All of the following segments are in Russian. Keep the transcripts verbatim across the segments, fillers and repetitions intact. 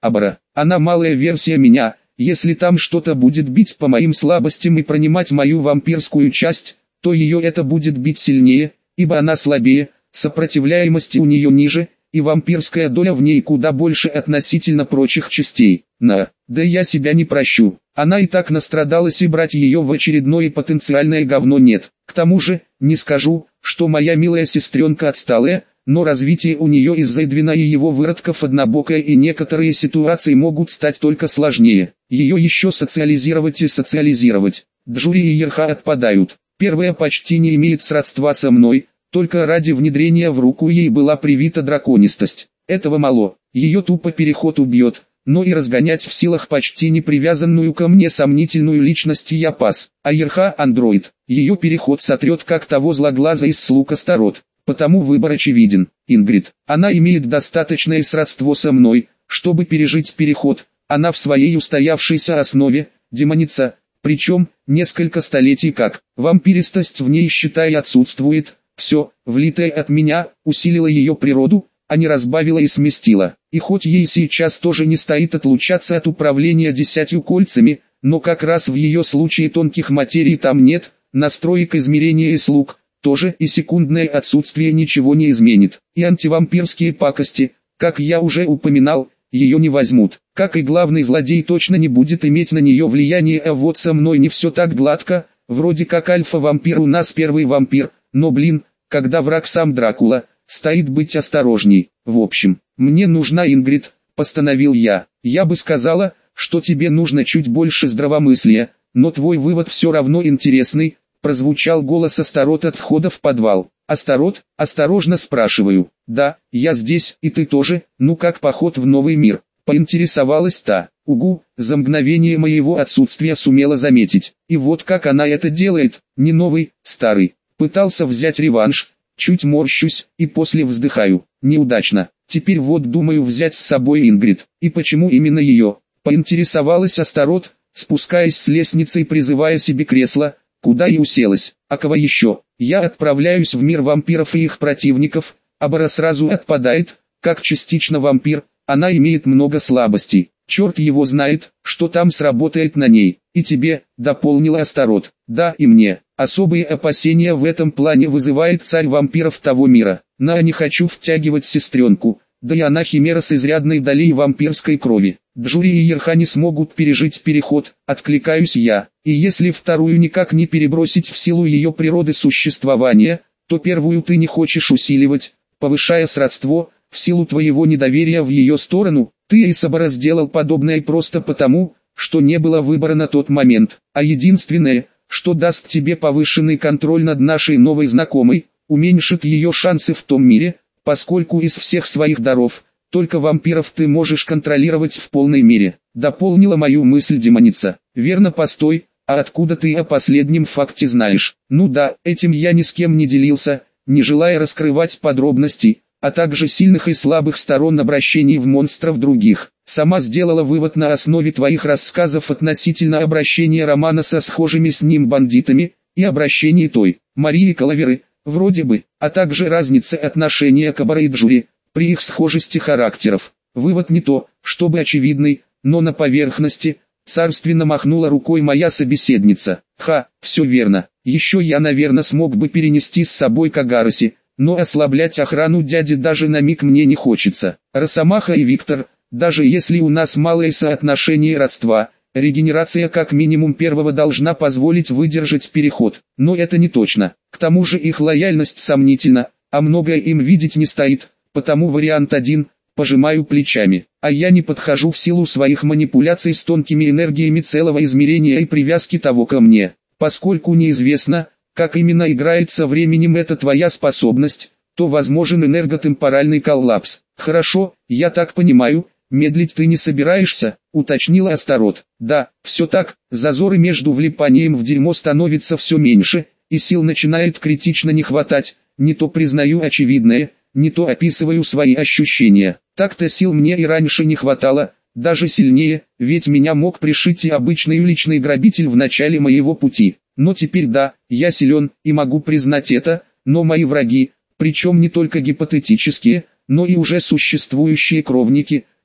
Абара, она малая версия меня, если там что-то будет бить по моим слабостям и пронимать мою вампирскую часть, то ее это будет бить сильнее, ибо она слабее, сопротивляемость у нее ниже, и вампирская доля в ней куда больше относительно прочих частей. На, да я себя не прощу. Она и так настрадалась, и брать ее в очередное потенциальное говно нет. К тому же, не скажу, что моя милая сестренка отсталая, но развитие у нее из-за Эдвина и его выродков однобокое, и некоторые ситуации могут стать только сложнее. Ее еще социализировать и социализировать. Джури и Ерха отпадают. Первая почти не имеет сродства со мной, только ради внедрения в руку ей была привита драконистость. Этого мало, ее тупо переход убьет, но и разгонять в силах почти не привязанную ко мне сомнительную личность я пас. А Ерха андроид, ее переход сотрет как того злоглаза из слуг Астарот. Потому выбор очевиден. Ингрид, она имеет достаточное сродство со мной, чтобы пережить переход, она в своей устоявшейся основе, демоница, причем, несколько столетий как, вампиристость в ней считай отсутствует, все, влитое от меня, усилило ее природу, а не разбавило и сместило. И хоть ей сейчас тоже не стоит отлучаться от управления десятью кольцами, но как раз в ее случае тонких материй там нет, настроек измерения и слуг, тоже и секундное отсутствие ничего не изменит. И антивампирские пакости, как я уже упоминал, ее не возьмут. Как и главный злодей точно не будет иметь на нее влияния, а вот со мной не все так гладко, вроде как альфа-вампир у нас первый вампир, но блин, когда враг сам Дракула, стоит быть осторожней. В общем, мне нужна Ингрид, постановил я. Я бы сказала, что тебе нужно чуть больше здравомыслия, но твой вывод все равно интересный. Прозвучал голос Астарот от входа в подвал. «Астарот?» – осторожно спрашиваю. «Да, я здесь, и ты тоже, ну как поход в новый мир?» – поинтересовалась та. Угу, за мгновение моего отсутствия сумела заметить. И вот как она это делает, не новый, старый. Пытался взять реванш, чуть морщусь, и после вздыхаю. Неудачно. Теперь вот думаю взять с собой Ингрид. И почему именно ее? Поинтересовалась Астарот, спускаясь с лестницы и призывая себе кресло, куда и уселась. А кого еще? Я отправляюсь в мир вампиров и их противников. Абара сразу отпадает, как частично вампир, она имеет много слабостей. Черт его знает, что там сработает на ней. И тебе, дополнила Астарот. Да, и мне. Особые опасения в этом плане вызывает царь вампиров того мира. На, не хочу втягивать сестренку. Да и она химера с изрядной долей вампирской крови. Джури и Ерха не смогут пережить переход, откликаюсь я. И если вторую никак не перебросить в силу ее природы существования, то первую ты не хочешь усиливать, повышая сродство, в силу твоего недоверия в ее сторону. Ты и Сабара сделал подобное просто потому, что не было выбора на тот момент. А единственное, что даст тебе повышенный контроль над нашей новой знакомой, уменьшит ее шансы в том мире, поскольку из всех своих даров, только вампиров ты можешь контролировать в полной мере. Дополнила мою мысль демоница. Верно, постой, а откуда ты о последнем факте знаешь? Ну да, этим я ни с кем не делился, не желая раскрывать подробности, а также сильных и слабых сторон обращений в монстров других. Сама сделала вывод на основе твоих рассказов относительно обращения Романа со схожими с ним бандитами, и обращений той, Марии Калаверы, вроде бы, а также разницы отношения к Абаре и Джури, при их схожести характеров. Вывод не то, чтобы очевидный, но на поверхности, царственно махнула рукой моя собеседница. Ха, все верно, еще я наверное смог бы перенести с собой Кагароси, но ослаблять охрану дяди даже на миг мне не хочется. Росомаха и Виктор, даже если у нас малое соотношение родства, регенерация как минимум первого должна позволить выдержать переход, но это не точно. К тому же их лояльность сомнительна, а многое им видеть не стоит, потому вариант один, пожимаю плечами. А я не подхожу в силу своих манипуляций с тонкими энергиями целого измерения и привязки того ко мне, поскольку неизвестно, как именно играет со временем эта твоя способность, то возможен энерготемпоральный коллапс. Хорошо, я так понимаю, медлить ты не собираешься, уточнила Астарот. Да, все так, зазоры между влипанием в дерьмо становится все меньше, и сил начинает критично не хватать, не то признаю очевидное, не то описываю свои ощущения. Так-то сил мне и раньше не хватало, даже сильнее, ведь меня мог пришить и обычный уличный грабитель в начале моего пути. Но теперь да, я силен и могу признать это, но мои враги, причем не только гипотетические, но и уже существующие кровники,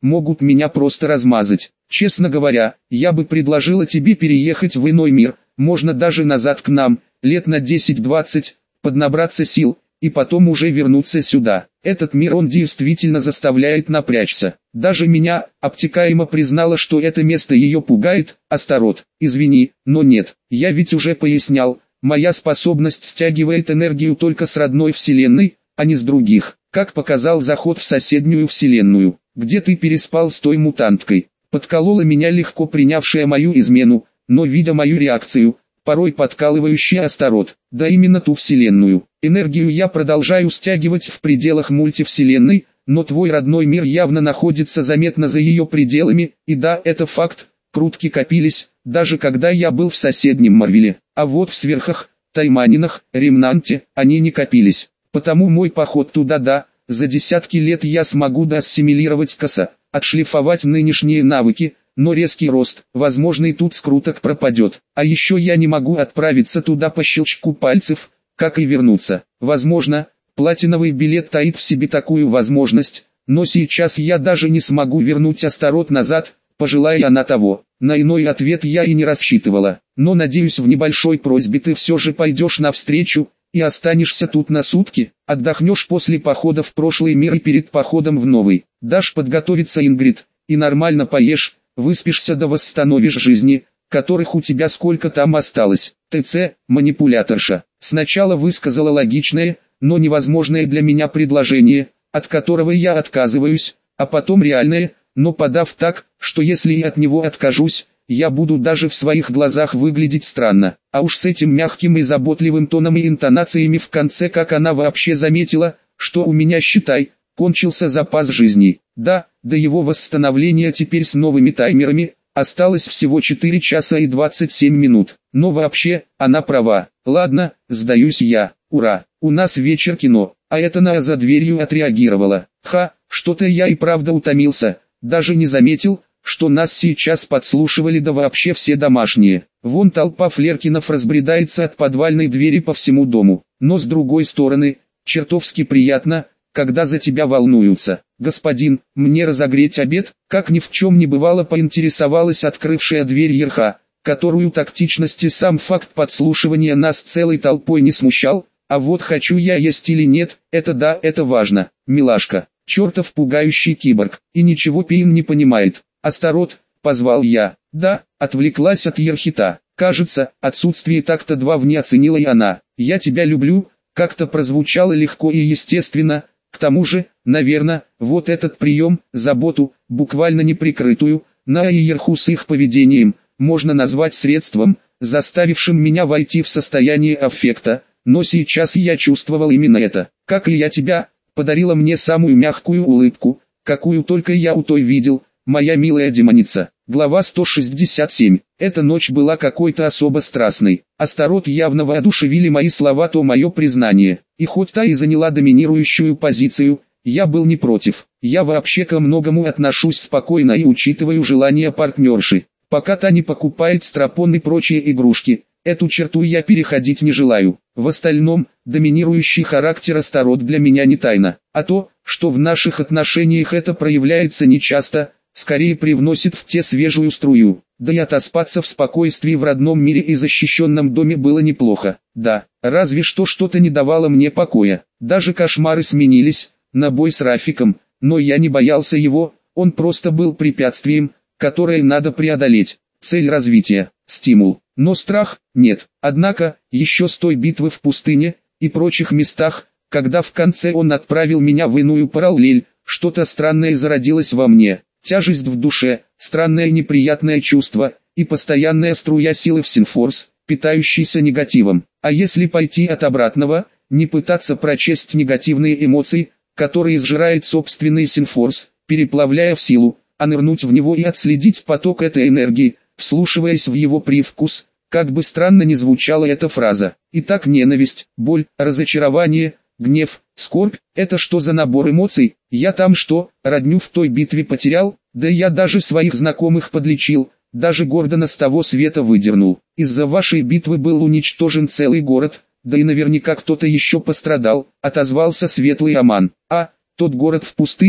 могут меня просто размазать. Честно говоря, я бы предложила тебе переехать в иной мир, можно даже назад к нам, лет на десять-двадцать, поднабраться сил, и потом уже вернуться сюда. Этот мир он действительно заставляет напрячься. Даже меня, обтекаемо признала, что это место ее пугает. Астарот, извини, но нет, я ведь уже пояснял, моя способность стягивает энергию только с родной вселенной, а не с других. Как показал заход в соседнюю вселенную, где ты переспал с той мутанткой. Подколола меня легко принявшая мою измену, но видя мою реакцию, порой подкалывающая Астарот, да именно ту вселенную. Энергию я продолжаю стягивать в пределах мультивселенной, но твой родной мир явно находится заметно за ее пределами, и да, это факт, крутки копились, даже когда я был в соседнем Марвеле, а вот в сверхах, Тайманинах, Ремнанте, они не копились. Потому мой поход туда да, за десятки лет я смогу доассимилировать коса, отшлифовать нынешние навыки, но резкий рост, возможный тут скруток пропадет. А еще я не могу отправиться туда по щелчку пальцев, как и вернуться. Возможно, платиновый билет таит в себе такую возможность, но сейчас я даже не смогу вернуть Астарот назад, пожелая она того. На иной ответ я и не рассчитывала, но надеюсь в небольшой просьбе ты все же пойдешь навстречу, и останешься тут на сутки, отдохнешь после похода в прошлый мир и перед походом в новый, дашь подготовиться Ингрид, и нормально поешь, выспишься да восстановишь жизни, которых у тебя сколько там осталось. ТЦ, манипуляторша, сначала высказала логичное, но невозможное для меня предложение, от которого я отказываюсь, а потом реальное, но подав так, что если и от него откажусь, я буду даже в своих глазах выглядеть странно. А уж с этим мягким и заботливым тоном и интонациями в конце, как она вообще заметила, что у меня, считай, кончился запас жизни. Да, до его восстановления теперь с новыми таймерами осталось всего четыре часа и двадцать семь минут. Но вообще, она права. Ладно, сдаюсь я. Ура, у нас вечер кино, а это Ная за дверью отреагировала. Ха, что-то я и правда утомился, даже не заметил, что нас сейчас подслушивали да вообще все домашние. Вон толпа флеркинов разбредается от подвальной двери по всему дому. Но с другой стороны, чертовски приятно, когда за тебя волнуются. Господин, мне разогреть обед? Как ни в чем не бывало, поинтересовалась открывшая дверь Ерха, которую тактичности сам факт подслушивания нас целой толпой не смущал. А вот хочу я есть или нет, это да, это важно. Милашка, чертов пугающий киборг, и ничего Пейн не понимает. «Астарот», — позвал я. «Да», — отвлеклась от Ерхита. «Кажется, отсутствие такта два в ней оценила и она. Я тебя люблю», как-то прозвучало легко и естественно. К тому же, наверное, вот этот прием, заботу, буквально неприкрытую, на и Ерху с их поведением, можно назвать средством, заставившим меня войти в состояние аффекта, но сейчас я чувствовал именно это. «Как и я тебя», подарила мне самую мягкую улыбку, какую только я у той видел, моя милая демоница. Глава сто шестьдесят семь. Эта ночь была какой-то особо страстной. Астарот явно воодушевили мои слова, то мое признание. И хоть та и заняла доминирующую позицию, я был не против. Я вообще ко многому отношусь спокойно и учитываю желания партнерши. Пока та не покупает стропон и прочие игрушки, эту черту я переходить не желаю. В остальном, доминирующий характер Астарот для меня не тайна. А то, что в наших отношениях это проявляется нечасто, скорее привносит в те свежую струю. Да и отоспаться в спокойствии в родном мире и защищенном доме было неплохо. Да, разве что что-то не давало мне покоя. Даже кошмары сменились на бой с Рафиком, но я не боялся его, он просто был препятствием, которое надо преодолеть. Цель развития, стимул, но страх – нет. Однако, еще с той битвы в пустыне и прочих местах, когда в конце он отправил меня в иную параллель, что-то странное зародилось во мне. Тяжесть в душе, странное неприятное чувство, и постоянная струя силы в синфорс, питающийся негативом. А если пойти от обратного, не пытаться прочесть негативные эмоции, которые сжирает собственный синфорс, переплавляя в силу, а нырнуть в него и отследить поток этой энергии, вслушиваясь в его привкус, как бы странно ни звучала эта фраза. Итак, ненависть, боль, разочарование, гнев, скорбь – это что за набор эмоций? Я там что, родню в той битве потерял? Да я даже своих знакомых подлечил, даже Гордона с того света выдернул. Из-за вашей битвы был уничтожен целый город, да и наверняка кто-то еще пострадал, отозвался Светлый Аман. А, тот город в пустыне,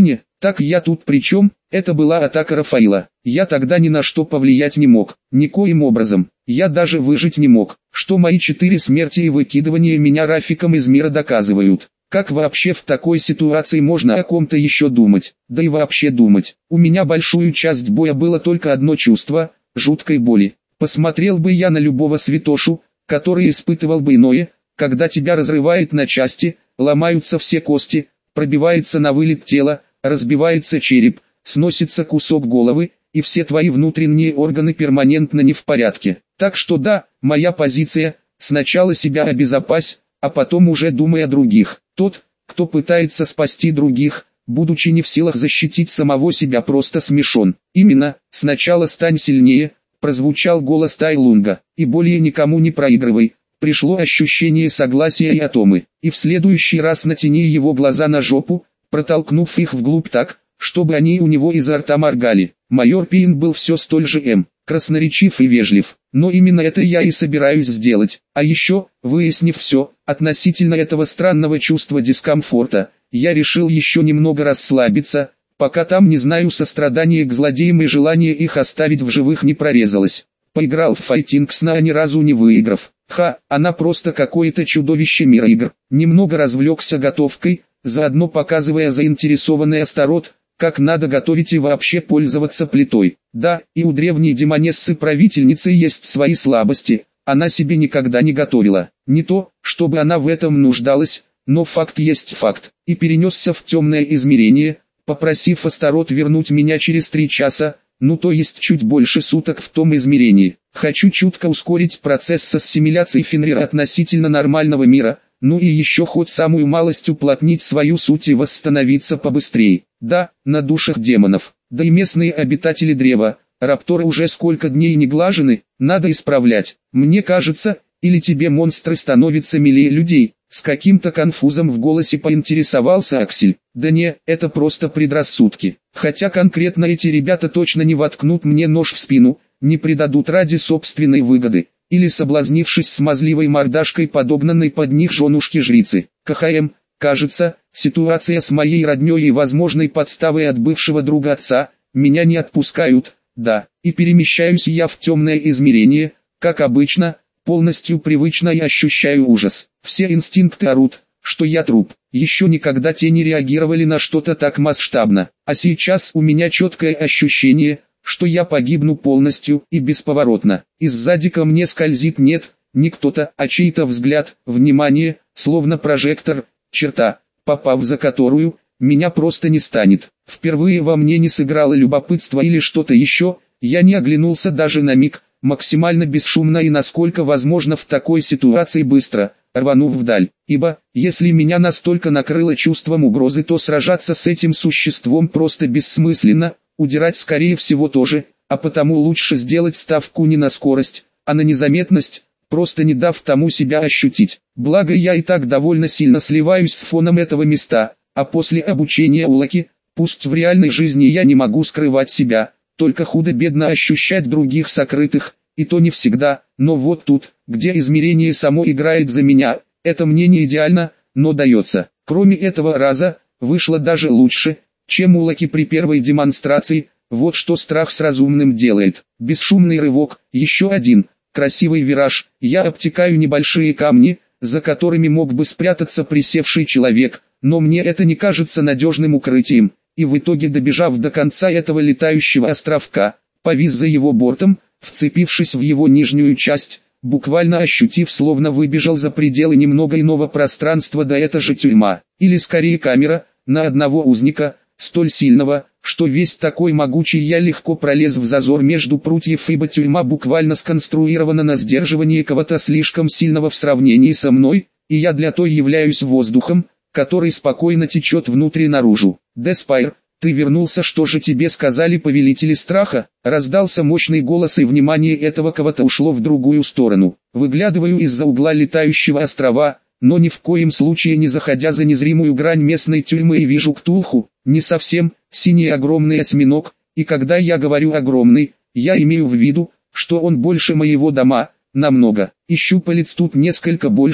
Так я тут при чем? Это была атака Рафаила. Я тогда ни на что повлиять не мог. Никоим образом. Я даже выжить не мог. Что мои четыре смерти и выкидывание меня Рафиком из мира доказывают. Как вообще в такой ситуации можно о ком-то еще думать? Да и вообще думать. У меня большую часть боя было только одно чувство – жуткой боли. Посмотрел бы я на любого святошу, который испытывал бы иное, когда тебя разрывает на части, ломаются все кости, пробивается на вылет тело, разбивается череп, сносится кусок головы, и все твои внутренние органы перманентно не в порядке. Так что да, моя позиция – сначала себя обезопась, а потом уже думай о других. Тот, кто пытается спасти других, будучи не в силах защитить самого себя, просто смешон. Именно, сначала стань сильнее, прозвучал голос Тайлунга, и более никому не проигрывай. Пришло ощущение согласия и атомы, и в следующий раз натяни его глаза на жопу, протолкнув их вглубь так, чтобы они у него изо рта моргали. Майор Пин был все столь же м. красноречив и вежлив, но именно это я и собираюсь сделать. А еще, выяснив все, относительно этого странного чувства дискомфорта, я решил еще немного расслабиться, пока там, не знаю, сострадание к злодеям и желание их оставить в живых не прорезалось. Поиграл в файтинг сна, ни разу не выиграв. Ха, она просто какое-то чудовище мира игр. Немного развлекся готовкой, заодно показывая заинтересованный Астарот, как надо готовить и вообще пользоваться плитой. Да, и у древней демонессы-правительницы есть свои слабости, она себе никогда не готовила. Не то, чтобы она в этом нуждалась, но факт есть факт. И перенесся в темное измерение, попросив Астарот вернуть меня через три часа, ну то есть чуть больше суток в том измерении. Хочу чутко ускорить процесс ассимиляции Фенрира относительно нормального мира, ну и еще хоть самую малость уплотнить свою суть и восстановиться побыстрее. Да, на душах демонов, да и местные обитатели древа, рапторы уже сколько дней не глажены, надо исправлять. Мне кажется, или тебе монстры становятся милее людей, с каким-то конфузом в голосе поинтересовался Аксель. Да не, это просто предрассудки. Хотя конкретно эти ребята точно не воткнут мне нож в спину, не предадут ради собственной выгоды, или соблазнившись смазливой мордашкой подогнанной под них женушки-жрицы. КХМ, кажется, ситуация с моей роднёй и возможной подставой от бывшего друга отца, меня не отпускают, да, и перемещаюсь я в темное измерение, как обычно, полностью привычно и ощущаю ужас. Все инстинкты орут, что я труп. Еще никогда те не реагировали на что-то так масштабно, а сейчас у меня четкое ощущение, что я погибну полностью и бесповоротно. И сзади ко мне скользит нет, не кто-то, а чей-то взгляд, внимание, словно прожектор, черта, попав за которую, меня просто не станет. Впервые во мне не сыграло любопытство или что-то еще, я не оглянулся даже на миг, максимально бесшумно и насколько возможно в такой ситуации быстро, рванув вдаль. Ибо, если меня настолько накрыло чувством угрозы, то сражаться с этим существом просто бессмысленно, удирать скорее всего тоже, а потому лучше сделать ставку не на скорость, а на незаметность, просто не дав тому себя ощутить. Благо я и так довольно сильно сливаюсь с фоном этого места, а после обучения у Лаки, пусть в реальной жизни я не могу скрывать себя, только худо-бедно ощущать других сокрытых, и то не всегда, но вот тут, где измерение само играет за меня, это мне не идеально, но дается. Кроме этого раза, вышло даже лучше, чем у Лаки при первой демонстрации, вот что страх с разумным делает. Бесшумный рывок, еще один, красивый вираж, я обтекаю небольшие камни, за которыми мог бы спрятаться присевший человек, но мне это не кажется надежным укрытием, и в итоге, добежав до конца этого летающего островка, повис за его бортом, вцепившись в его нижнюю часть, буквально ощутив, словно выбежал за пределы немного иного пространства, да это же тюрьма, или скорее камера, на одного узника, столь сильного, что весь такой могучий я легко пролез в зазор между прутьев, ибо тюрьма буквально сконструирована на сдерживание кого-то слишком сильного в сравнении со мной, и я для той являюсь воздухом, который спокойно течет внутрь и наружу. «Деспайр, ты вернулся, что же тебе сказали повелители страха?» Раздался мощный голос, и внимание этого кого-то ушло в другую сторону. Выглядываю из-за угла летающего острова, но ни в коем случае не заходя за незримую грань местной тюрьмы, и вижу Ктулху, не совсем, синий огромный осьминог, и когда я говорю огромный, я имею в виду, что он больше моего дома, намного, и щупалец тут несколько больше,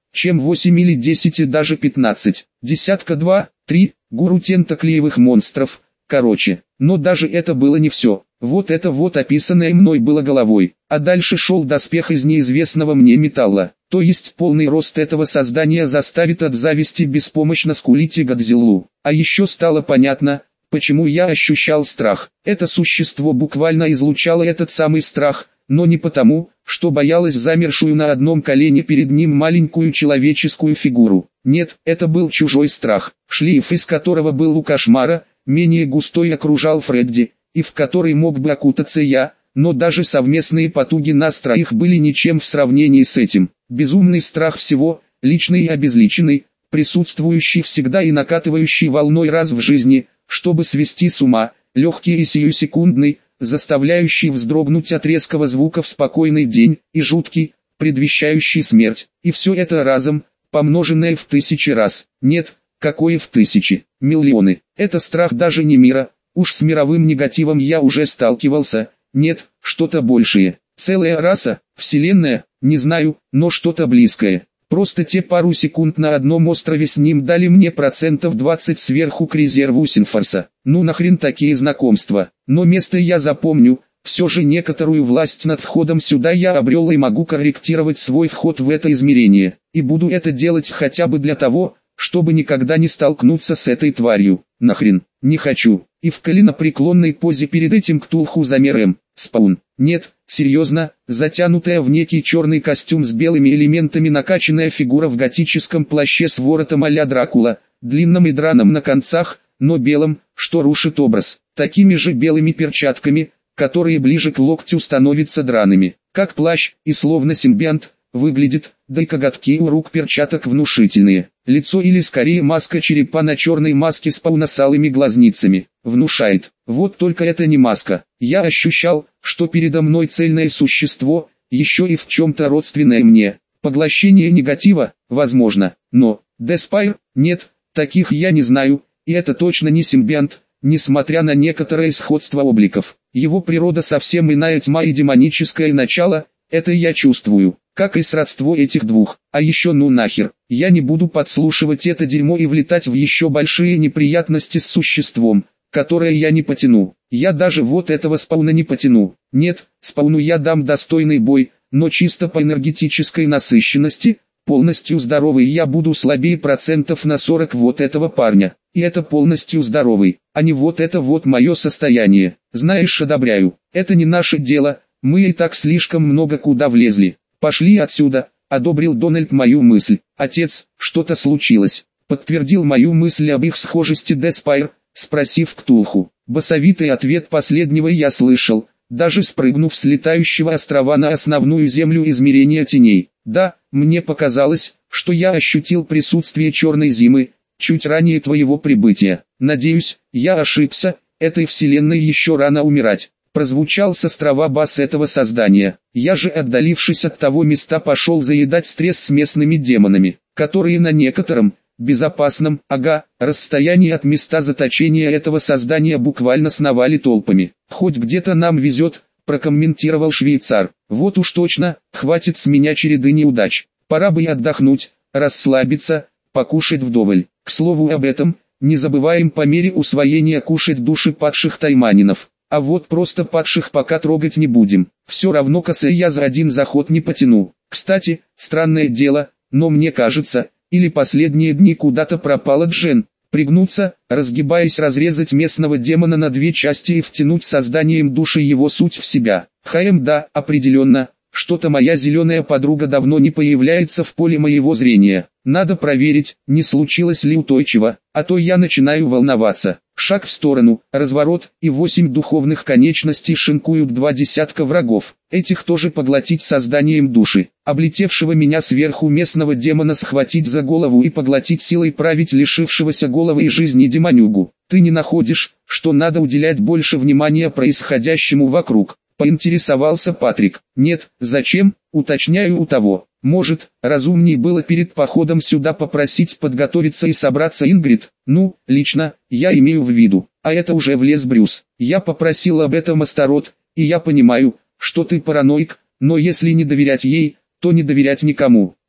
чем восемь или десять и даже пятнадцать. Десятка два, три, гуру тентаклеевых монстров. Короче, но даже это было не все. Вот это вот описанное мной было головой, а дальше шел доспех из неизвестного мне металла. То есть полный рост этого создания заставит от зависти беспомощно скулить и Годзиллу. А еще стало понятно, почему я ощущал страх. Это существо буквально излучало этот самый страх, но не потому, что боялось замершую на одном колене перед ним маленькую человеческую фигуру. Нет, это был чужой страх, шлейф из которого был у кошмара, менее густой окружал Фредди, и в который мог бы окутаться я, но даже совместные потуги нас троих были ничем в сравнении с этим. Безумный страх всего, личный и обезличенный, присутствующий всегда и накатывающий волной раз в жизни, чтобы свести с ума, легкий и сиюсекундный, заставляющий вздрогнуть от резкого звука в спокойный день, и жуткий, предвещающий смерть. И все это разом, помноженное в тысячи раз. Нет, какое в тысячи, миллионы. Это страх даже не мира, уж с мировым негативом я уже сталкивался. Нет, что-то большее. Целая раса, вселенная, не знаю, но что-то близкое. Просто те пару секунд на одном острове с ним дали мне процентов двадцать сверху к резерву Синфорса. Ну нахрен такие знакомства. Но место я запомню, все же некоторую власть над входом сюда я обрел и могу корректировать свой вход в это измерение. И буду это делать хотя бы для того, чтобы никогда не столкнуться с этой тварью. Нахрен, не хочу. И в коленопреклонной позе перед этим Ктулху замер М. Спаун. Нет, серьезно, затянутая в некий черный костюм с белыми элементами накачанная фигура в готическом плаще с воротом а-ля Дракула, длинным и драным на концах, но белым, что рушит образ, такими же белыми перчатками, которые ближе к локтю становятся драными, как плащ, и словно симбионт, выглядит, да и коготки у рук перчаток внушительные. Лицо или скорее маска черепа на черной маске с пауносалыми глазницами. Внушает. Вот только это не маска. Я ощущал, что передо мной цельное существо, еще и в чем-то родственное мне. Поглощение негатива, возможно, но, Деспайр, нет, таких я не знаю, и это точно не симбионт, несмотря на некоторое сходство обликов. Его природа совсем иная, тьма и демоническое начало, это я чувствую, как и сродство этих двух. А еще ну нахер, я не буду подслушивать это дерьмо и влетать в еще большие неприятности с существом, которое я не потяну. Я даже вот этого спауна не потяну. Нет, спауну я дам достойный бой, но чисто по энергетической насыщенности, полностью здоровый я буду слабее процентов на сорок вот этого парня. И это полностью здоровый, а не вот это вот мое состояние. Знаешь, одобряю, это не наше дело, мы и так слишком много куда влезли. Пошли отсюда, одобрил Дональд мою мысль. Отец, что-то случилось, подтвердил мою мысль об их схожести Деспайр, спросив Ктулху. Басовитый ответ последнего я слышал, даже спрыгнув с летающего острова на основную землю измерения теней. Да, мне показалось, что я ощутил присутствие черной зимы, чуть ранее твоего прибытия. Надеюсь, я ошибся, этой вселенной еще рано умирать. Прозвучал с острова бас этого создания. Я же, отдалившись от того места, пошел заедать стресс с местными демонами, которые на некотором, безопасном, ага, расстоянии от места заточения этого создания буквально сновали толпами. Хоть где-то нам везет, прокомментировал швейцар. Вот уж точно, хватит с меня череды неудач. Пора бы и отдохнуть, расслабиться, покушать вдоволь. К слову об этом, не забываем по мере усвоения кушать души падших тайманинов. А вот просто падших пока трогать не будем. Все равно косой я за один заход не потяну. Кстати, странное дело, но мне кажется, или последние дни куда-то пропала Джен. Пригнуться, разгибаясь, разрезать местного демона на две части и втянуть созданием души его суть в себя. Хм, да, определенно, что-то моя зеленая подруга давно не появляется в поле моего зрения. Надо проверить, не случилось ли устойчиво, а то я начинаю волноваться. Шаг в сторону, разворот, и восемь духовных конечностей шинкуют два десятка врагов. Этих тоже поглотить созданием души. Облетевшего меня сверху местного демона схватить за голову и поглотить силой править лишившегося головы и жизни демонюгу. Ты не находишь, что надо уделять больше внимания происходящему вокруг? Поинтересовался Патрик. Нет, зачем, уточняю у того. Может, разумней было перед походом сюда попросить подготовиться и собраться Ингрид? Ну, лично, я имею в виду. А это уже влез Брюс. Я попросил об этом Астарот, и я понимаю, что ты параноик, но если не доверять ей, то не доверять никому.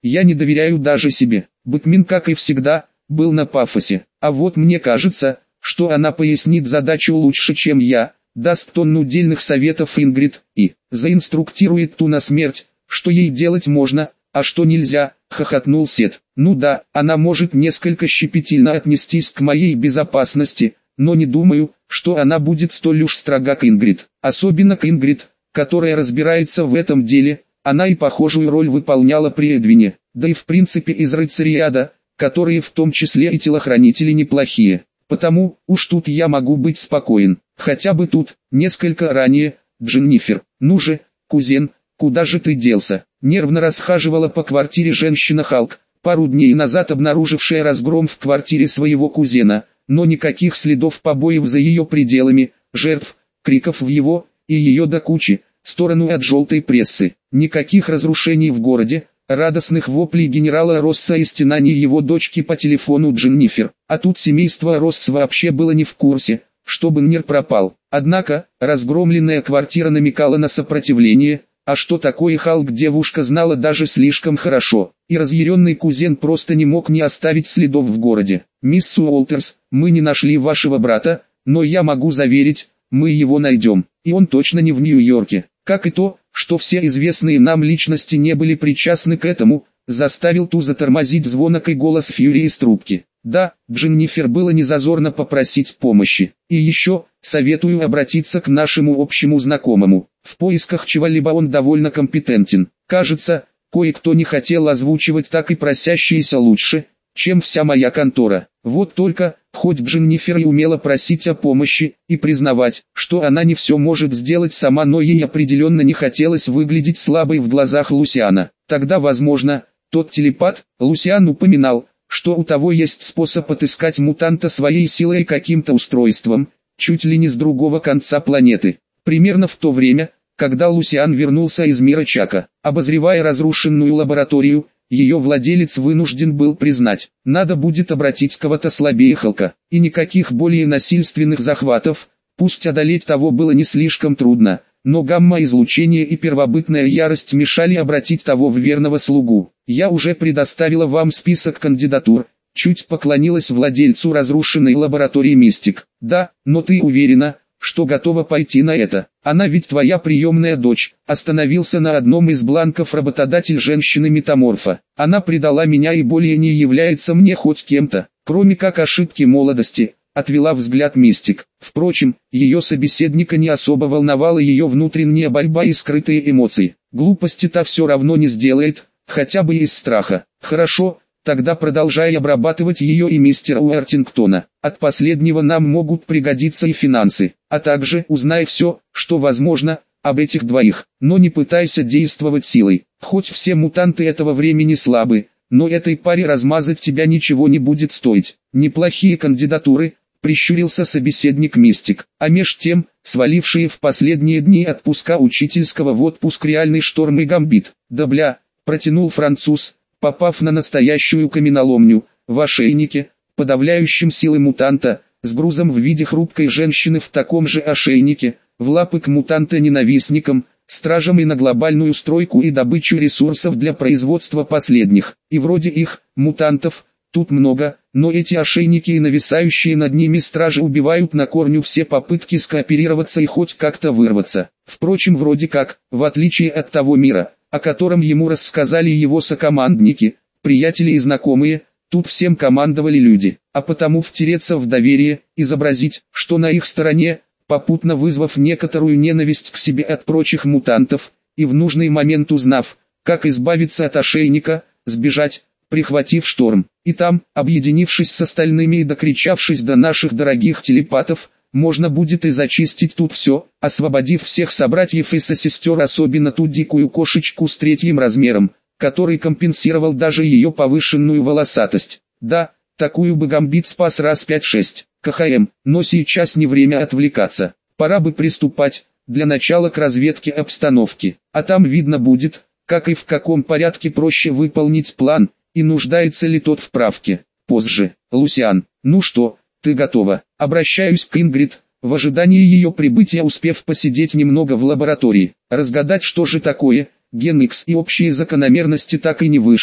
Я не доверяю даже себе. Бэтмен, как и всегда, был на пафосе. А вот мне кажется, что она пояснит задачу лучше, чем я, даст тонну дельных советов Ингрид и заинструктирует ту на смерть, что ей делать можно, а что нельзя, хохотнул Сет. Ну да, она может несколько щепетильно отнестись к моей безопасности, но не думаю, что она будет столь уж строга к Ингрид. Особенно к Ингрид, которая разбирается в этом деле. Она и похожую роль выполняла при Эдвине, да и в принципе из рыцарей ада, которые в том числе и телохранители неплохие. Потому, уж тут я могу быть спокоен. Хотя бы тут, несколько ранее, Дженнифер. Ну же, кузен, куда же ты делся? Нервно расхаживала по квартире женщина Халк, пару дней назад обнаружившая разгром в квартире своего кузена, но никаких следов побоев за ее пределами, жертв, криков в его и ее до кучи сторону от желтой прессы. Никаких разрушений в городе, радостных воплей генерала Росса и стенаний его дочки по телефону Дженнифер. А тут семейство Росс вообще было не в курсе, что Беннер пропал. Однако, разгромленная квартира намекала на сопротивление, а что такое Халк девушка знала даже слишком хорошо. И разъяренный кузен просто не мог не оставить следов в городе. «Мисс Уолтерс, мы не нашли вашего брата, но я могу заверить, мы его найдем, и он точно не в Нью-Йорке». Как и то, что все известные нам личности не были причастны к этому, заставил ту затормозить звонок и голос Фьюри из трубки. Да, Дженнифер было незазорно попросить помощи. И еще, советую обратиться к нашему общему знакомому. В поисках чего-либо он довольно компетентен. Кажется, кое-кто не хотел озвучивать так и просящиеся лучше, чем вся моя контора. Вот только, хоть Дженнифер и умела просить о помощи, и признавать, что она не все может сделать сама, но ей определенно не хотелось выглядеть слабой в глазах Лусиана. Тогда, возможно, тот телепат, Лусиан упоминал, что у того есть способ отыскать мутанта своей силой и каким-то устройством, чуть ли не с другого конца планеты. Примерно в то время, когда Лусиан вернулся из мира Чака, обозревая разрушенную лабораторию, ее владелец вынужден был признать, надо будет обратить кого-то слабее Халка, и никаких более насильственных захватов, пусть одолеть того было не слишком трудно, но гамма-излучение и первобытная ярость мешали обратить того в верного слугу. Я уже предоставила вам список кандидатур, чуть поклонилась владельцу разрушенной лаборатории Мистик. Да, но ты уверена, что готова пойти на это? Она ведь твоя приемная дочь. Остановился на одном из бланков работодатель женщины-метаморфа. Она предала меня и более не является мне хоть кем-то, кроме как ошибки молодости. Отвела взгляд Мистик. Впрочем, ее собеседника не особо волновала ее внутренняя борьба и скрытые эмоции. Глупости-то все равно не сделает, хотя бы из страха. Хорошо, тогда продолжай обрабатывать ее и мистера Уэртингтона. От последнего нам могут пригодиться и финансы. А также узнай все, что возможно, об этих двоих. Но не пытайся действовать силой. Хоть все мутанты этого времени слабы, но этой паре размазать тебя ничего не будет стоить. Неплохие кандидатуры, прищурился собеседник Мистик. А меж тем, свалившие в последние дни отпуска учительского в отпуск реальный шторм и гамбит. Да бля, протянул француз, попав на настоящую каменоломню, в ошейнике, подавляющем силы мутанта, с грузом в виде хрупкой женщины в таком же ошейнике, в лапы к мутанта-ненавистникам, стражам и на глобальную стройку и добычу ресурсов для производства последних. И вроде их, мутантов, тут много, но эти ошейники и нависающие над ними стражи убивают на корню все попытки скооперироваться и хоть как-то вырваться. Впрочем, вроде как, в отличие от того мира, о котором ему рассказали его сокомандники, приятели и знакомые, тут всем командовали люди, а потому втереться в доверие, изобразить, что на их стороне, попутно вызвав некоторую ненависть к себе от прочих мутантов, и в нужный момент узнав, как избавиться от ошейника, сбежать, прихватив шторм, и там, объединившись с остальными и докричавшись до наших дорогих телепатов, можно будет и зачистить тут все, освободив всех собратьев и сосестер, особенно ту дикую кошечку с третьим размером, который компенсировал даже ее повышенную волосатость. Да, такую бы гамбит спас раз пять-шесть. КХМ, но сейчас не время отвлекаться. Пора бы приступать, для начала к разведке обстановки. А там видно будет, как и в каком порядке проще выполнить план, и нуждается ли тот в правке. Позже. Лусиан, ну что, ты готова? Обращаюсь к Ингрид, в ожидании ее прибытия успев посидеть немного в лаборатории. Разгадать, что же такое, ген Икс и общие закономерности так и не вышло,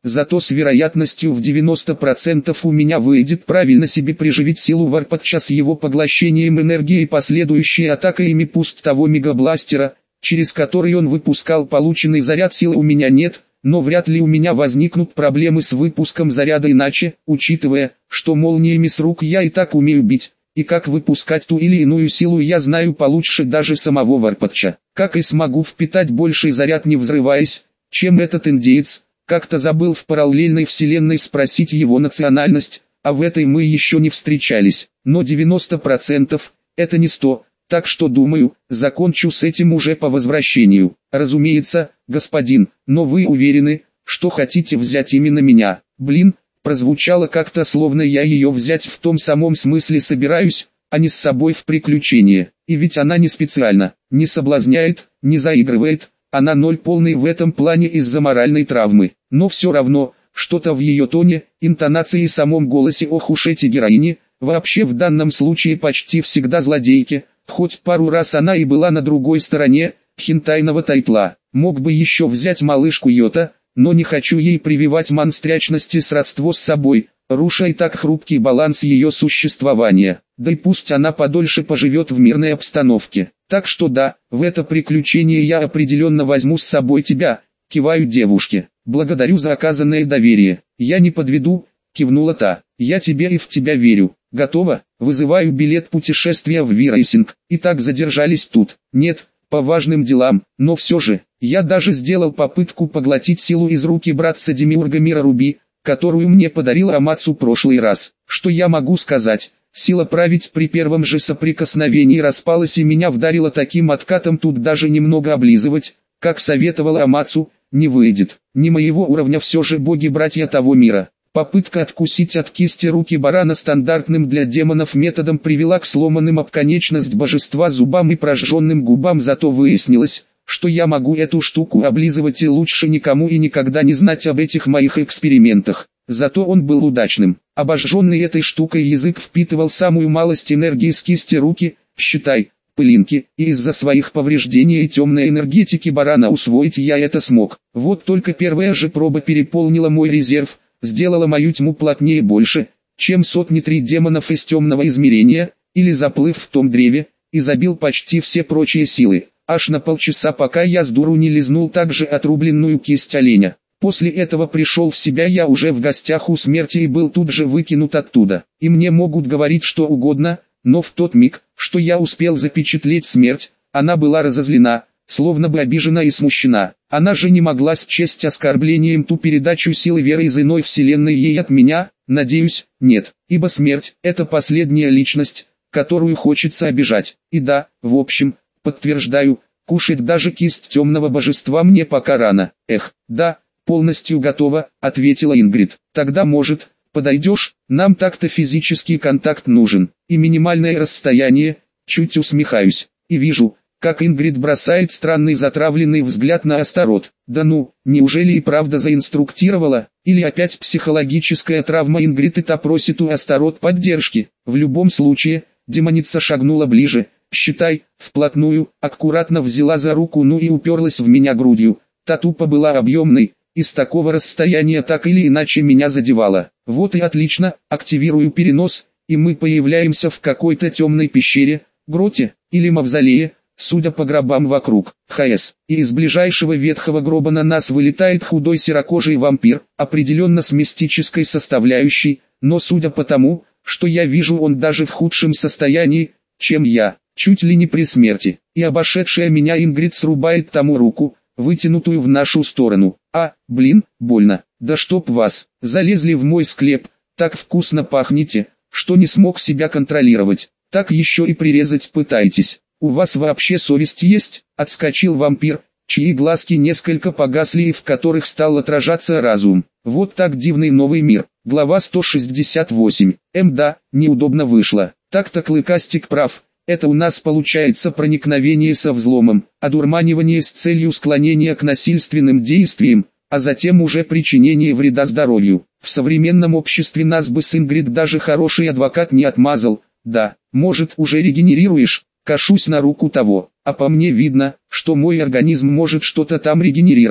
зато с вероятностью в девяносто процентов у меня выйдет правильно себе приживить силу варпатча с его поглощением энергии и последующей атакой ими пуст того мегабластера, через который он выпускал полученный заряд силы у меня нет, но вряд ли у меня возникнут проблемы с выпуском заряда иначе, учитывая, что молниями с рук я и так умею бить, и как выпускать ту или иную силу я знаю получше даже самого варпатча. Как и смогу впитать больший заряд не взрываясь, чем этот индеец. Как-то забыл в параллельной вселенной спросить его национальность, а в этой мы еще не встречались, но девяносто процентов – это не сто, так что думаю, закончу с этим уже по возвращению. Разумеется, господин, но вы уверены, что хотите взять именно меня? Блин, прозвучало как-то словно я ее взять в том самом смысле собираюсь, а не с собой в приключение. И ведь она не специально, не соблазняет, не заигрывает. Она ноль полный в этом плане из-за моральной травмы, но все равно, что-то в ее тоне, интонации и самом голосе ох уж эти героини, вообще в данном случае почти всегда злодейки, хоть пару раз она и была на другой стороне, хентайного тайтла. Мог бы еще взять малышку Йота, но не хочу ей прививать монстрячность и сродство с собой, руша и так хрупкий баланс ее существования, да и пусть она подольше поживет в мирной обстановке. Так что да, в это приключение я определенно возьму с собой тебя, киваю девушке. Благодарю за оказанное доверие. Я не подведу, кивнула та. Я тебе и в тебя верю. Готово? Вызываю билет путешествия в Ви-рейсинг. И так задержались тут. Нет, по важным делам, но все же, я даже сделал попытку поглотить силу из руки братца Демиурга Мира Руби, которую мне подарил Амацу прошлый раз. Что я могу сказать? Сила править при первом же соприкосновении распалась и меня вдарило таким откатом, тут даже немного облизывать, как советовал Амацу, не выйдет. Не моего уровня все же боги-братья того мира. Попытка откусить от кисти руки барана стандартным для демонов методом привела к сломанным об конечность божества зубам и прожженным губам, зато выяснилось, что я могу эту штуку облизывать и лучше никому и никогда не знать об этих моих экспериментах. Зато он был удачным. Обожженный этой штукой язык впитывал самую малость энергии с кисти руки, считай, пылинки, и из-за своих повреждений и темной энергетики барана усвоить я это смог. Вот только первая же проба переполнила мой резерв, сделала мою тьму плотнее больше, чем сотни три демонов из темного измерения, или заплыв в том древе, и забил почти все прочие силы, аж на полчаса, пока я с дуру не лизнул также отрубленную кисть оленя. После этого пришел в себя я уже в гостях у смерти и был тут же выкинут оттуда. И мне могут говорить что угодно, но в тот миг, что я успел запечатлеть смерть, она была разозлена, словно бы обижена и смущена. Она же не могла счесть оскорблением ту передачу силы веры из иной вселенной ей от меня, надеюсь, нет, ибо смерть – это последняя личность, которую хочется обижать. И да, в общем, подтверждаю, кушать даже кисть темного божества мне пока рано. Эх, да. «Полностью готово», — ответила Ингрид. «Тогда, может, подойдешь? Нам так-то физический контакт нужен, и минимальное расстояние». Чуть усмехаюсь, и вижу, как Ингрид бросает странный затравленный взгляд на Астарот. Да ну, неужели и правда заинструктировала, или опять психологическая травма Ингрид и та просит у Астарот поддержки? В любом случае, демоница шагнула ближе, считай, вплотную, аккуратно взяла за руку ну и уперлась в меня грудью. Та тупо была объемной. Из такого расстояния так или иначе меня задевало. Вот и отлично, активирую перенос, и мы появляемся в какой-то темной пещере, гроте, или мавзолее, судя по гробам вокруг. ХС. И из ближайшего ветхого гроба на нас вылетает худой серокожий вампир, определенно с мистической составляющей, но судя по тому, что я вижу, он даже в худшем состоянии, чем я, чуть ли не при смерти. И обошедшая меня Ингрид срубает тому руку, вытянутую в нашу сторону. А, блин, больно. Да чтоб вас, залезли в мой склеп, так вкусно пахнете, что не смог себя контролировать. Так еще и прирезать пытаетесь. У вас вообще совесть есть? Отскочил вампир, чьи глазки несколько погасли и в которых стал отражаться разум. Вот так дивный новый мир. Глава сто шестьдесят восемь. Эм да, неудобно вышло. Так-то Клыкастик прав. Это у нас получается проникновение со взломом, одурманивание с целью склонения к насильственным действиям, а затем уже причинение вреда здоровью. В современном обществе нас бы с Ингрид даже хороший адвокат не отмазал. Да, может уже регенерируешь, кашусь на руку того, а по мне видно, что мой организм может что-то там регенерировать.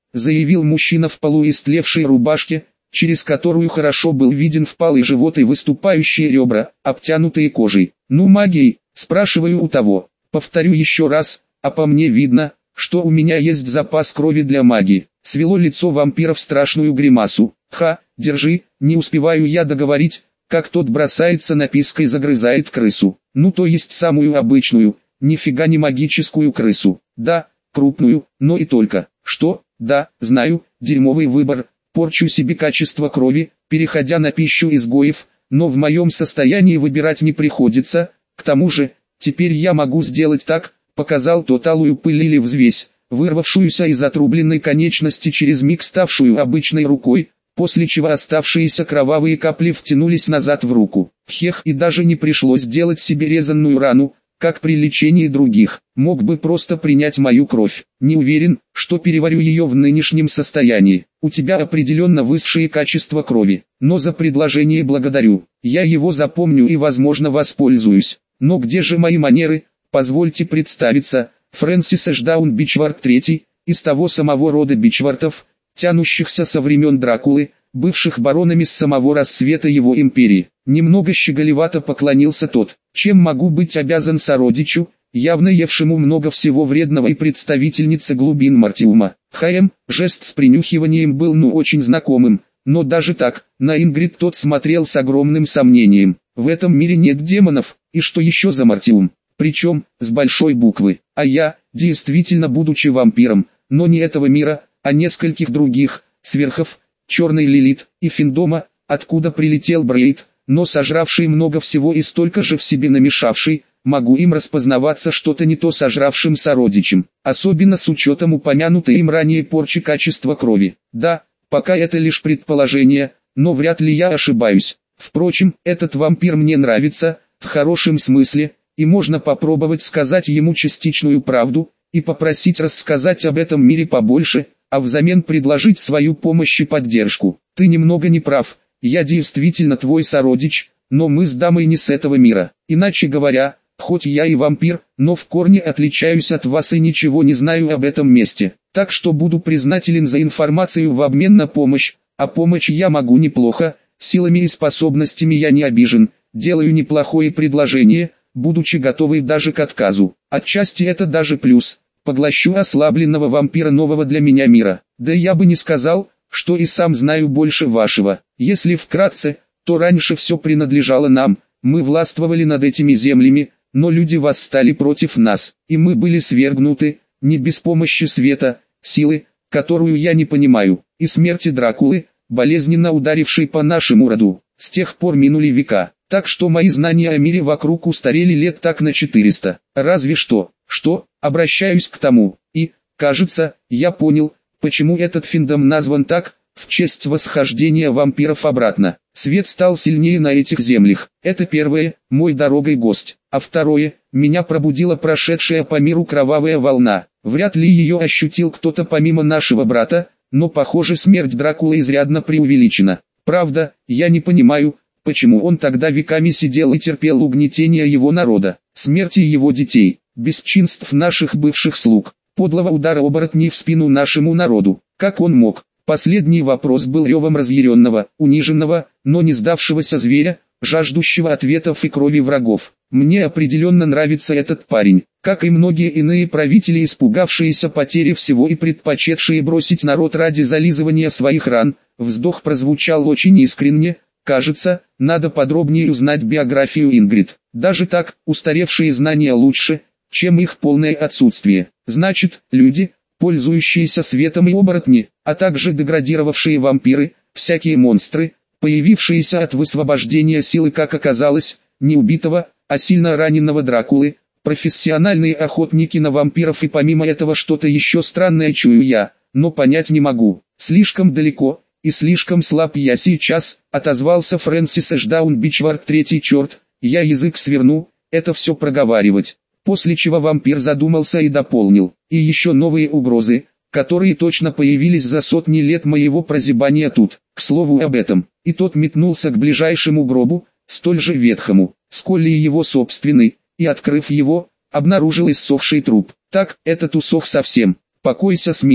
заявил мужчина в полуистлевшей рубашке, через которую хорошо был виден впалый живот и выступающие ребра, обтянутые кожей. «Ну магией?» – спрашиваю у того. «Повторю еще раз, а по мне видно, что у меня есть запас крови для магии». Свело лицо вампира в страшную гримасу. «Ха, держи», не успеваю я договорить, как тот бросается на писк и загрызает крысу. Ну то есть самую обычную, нифига не магическую крысу. Да, крупную, но и только. Что? Да, знаю, дерьмовый выбор. Порчу себе качество крови, переходя на пищу изгоев, но в моем состоянии выбирать не приходится. К тому же, теперь я могу сделать так, показал тот алую пыль или взвесь, вырвавшуюся из отрубленной конечности через миг ставшую обычной рукой, после чего оставшиеся кровавые капли втянулись назад в руку. Хех, и даже не пришлось делать себе резанную рану, как при лечении других. Мог бы просто принять мою кровь. Не уверен, что переварю ее в нынешнем состоянии. У тебя определенно высшие качества крови, но за предложение благодарю. Я его запомню и возможно воспользуюсь. Но где же мои манеры? Позвольте представиться, Фрэнсис Эшдаун Бичвард третий, из того самого рода Бичвартов, тянущихся со времен Дракулы, бывших баронами с самого рассвета его империи. Немного щеголевато поклонился тот. Чем могу быть обязан сородичу, явно евшему много всего вредного и представительнице глубин Мартиума? Хаем, жест с принюхиванием был ну очень знакомым, но даже так, на Ингрид тот смотрел с огромным сомнением. В этом мире нет демонов, и что еще за Мартиум? Причем, с большой буквы. А я, действительно будучи вампиром, но не этого мира, а нескольких других, сверхов, Черной Лилит и Финдома, откуда прилетел Брейд, но сожравший много всего и столько же в себе намешавший, могу им распознаваться что-то не то сожравшим сородичем, особенно с учетом упомянутой им ранее порчи качества крови. Да, пока это лишь предположение, но вряд ли я ошибаюсь. Впрочем, этот вампир мне нравится, в хорошем смысле, и можно попробовать сказать ему частичную правду, и попросить рассказать об этом мире побольше, а взамен предложить свою помощь и поддержку. Ты немного не прав, я действительно твой сородич, но мы с дамой не с этого мира. Иначе говоря, хоть я и вампир, но в корне отличаюсь от вас и ничего не знаю об этом месте. Так что буду признателен за информацию в обмен на помощь, а помочь я могу неплохо, силами и способностями я не обижен, делаю неплохое предложение, будучи готовый даже к отказу. Отчасти это даже плюс. Поглощу ослабленного вампира нового для меня мира. Да я бы не сказал, что и сам знаю больше вашего. Если вкратце, то раньше все принадлежало нам, мы властвовали над этими землями, но люди восстали против нас, и мы были свергнуты, не без помощи света, силы, которую я не понимаю, и смерти Дракулы, болезненно ударившей по нашему роду. С тех пор минули века, так что мои знания о мире вокруг устарели лет так на четыреста. Разве что, что, обращаюсь к тому, и, кажется, я понял, почему этот Финдом назван так, в честь восхождения вампиров обратно. Свет стал сильнее на этих землях. Это первое, мой дорогой гость. А второе, меня пробудила прошедшая по миру кровавая волна. Вряд ли ее ощутил кто-то помимо нашего брата, но похоже смерть Дракулы изрядно преувеличена. Правда, я не понимаю, почему он тогда веками сидел и терпел угнетение его народа, смерти его детей, бесчинств наших бывших слуг, подлого удара оборотней в спину нашему народу. Как он мог? Последний вопрос был ревом разъяренного, униженного, но не сдавшегося зверя, жаждущего ответов и крови врагов. Мне определенно нравится этот парень, как и многие иные правители, испугавшиеся потери всего и предпочетшие бросить народ ради зализывания своих ран. Вздох прозвучал очень искренне. Кажется, надо подробнее узнать биографию Ингрид. Даже так, устаревшие знания лучше, чем их полное отсутствие. Значит, люди, пользующиеся светом и оборотни, а также деградировавшие вампиры, всякие монстры, появившиеся от высвобождения силы, как оказалось, не убитого, а сильно раненого Дракулы, профессиональные охотники на вампиров, и помимо этого что-то еще странное чую я, но понять не могу. Слишком далеко и слишком слаб я сейчас, отозвался Фрэнсис Эшдаун Бичвард третий. Черт, я язык сверну, это все проговаривать. После чего вампир задумался и дополнил. И еще новые угрозы, которые точно появились за сотни лет моего прозябания тут. К слову об этом. И тот метнулся к ближайшему гробу, столь же ветхому, сколь и его собственный, и, открыв его, обнаружил иссохший труп. Так, этот усох совсем. Покойся с миром,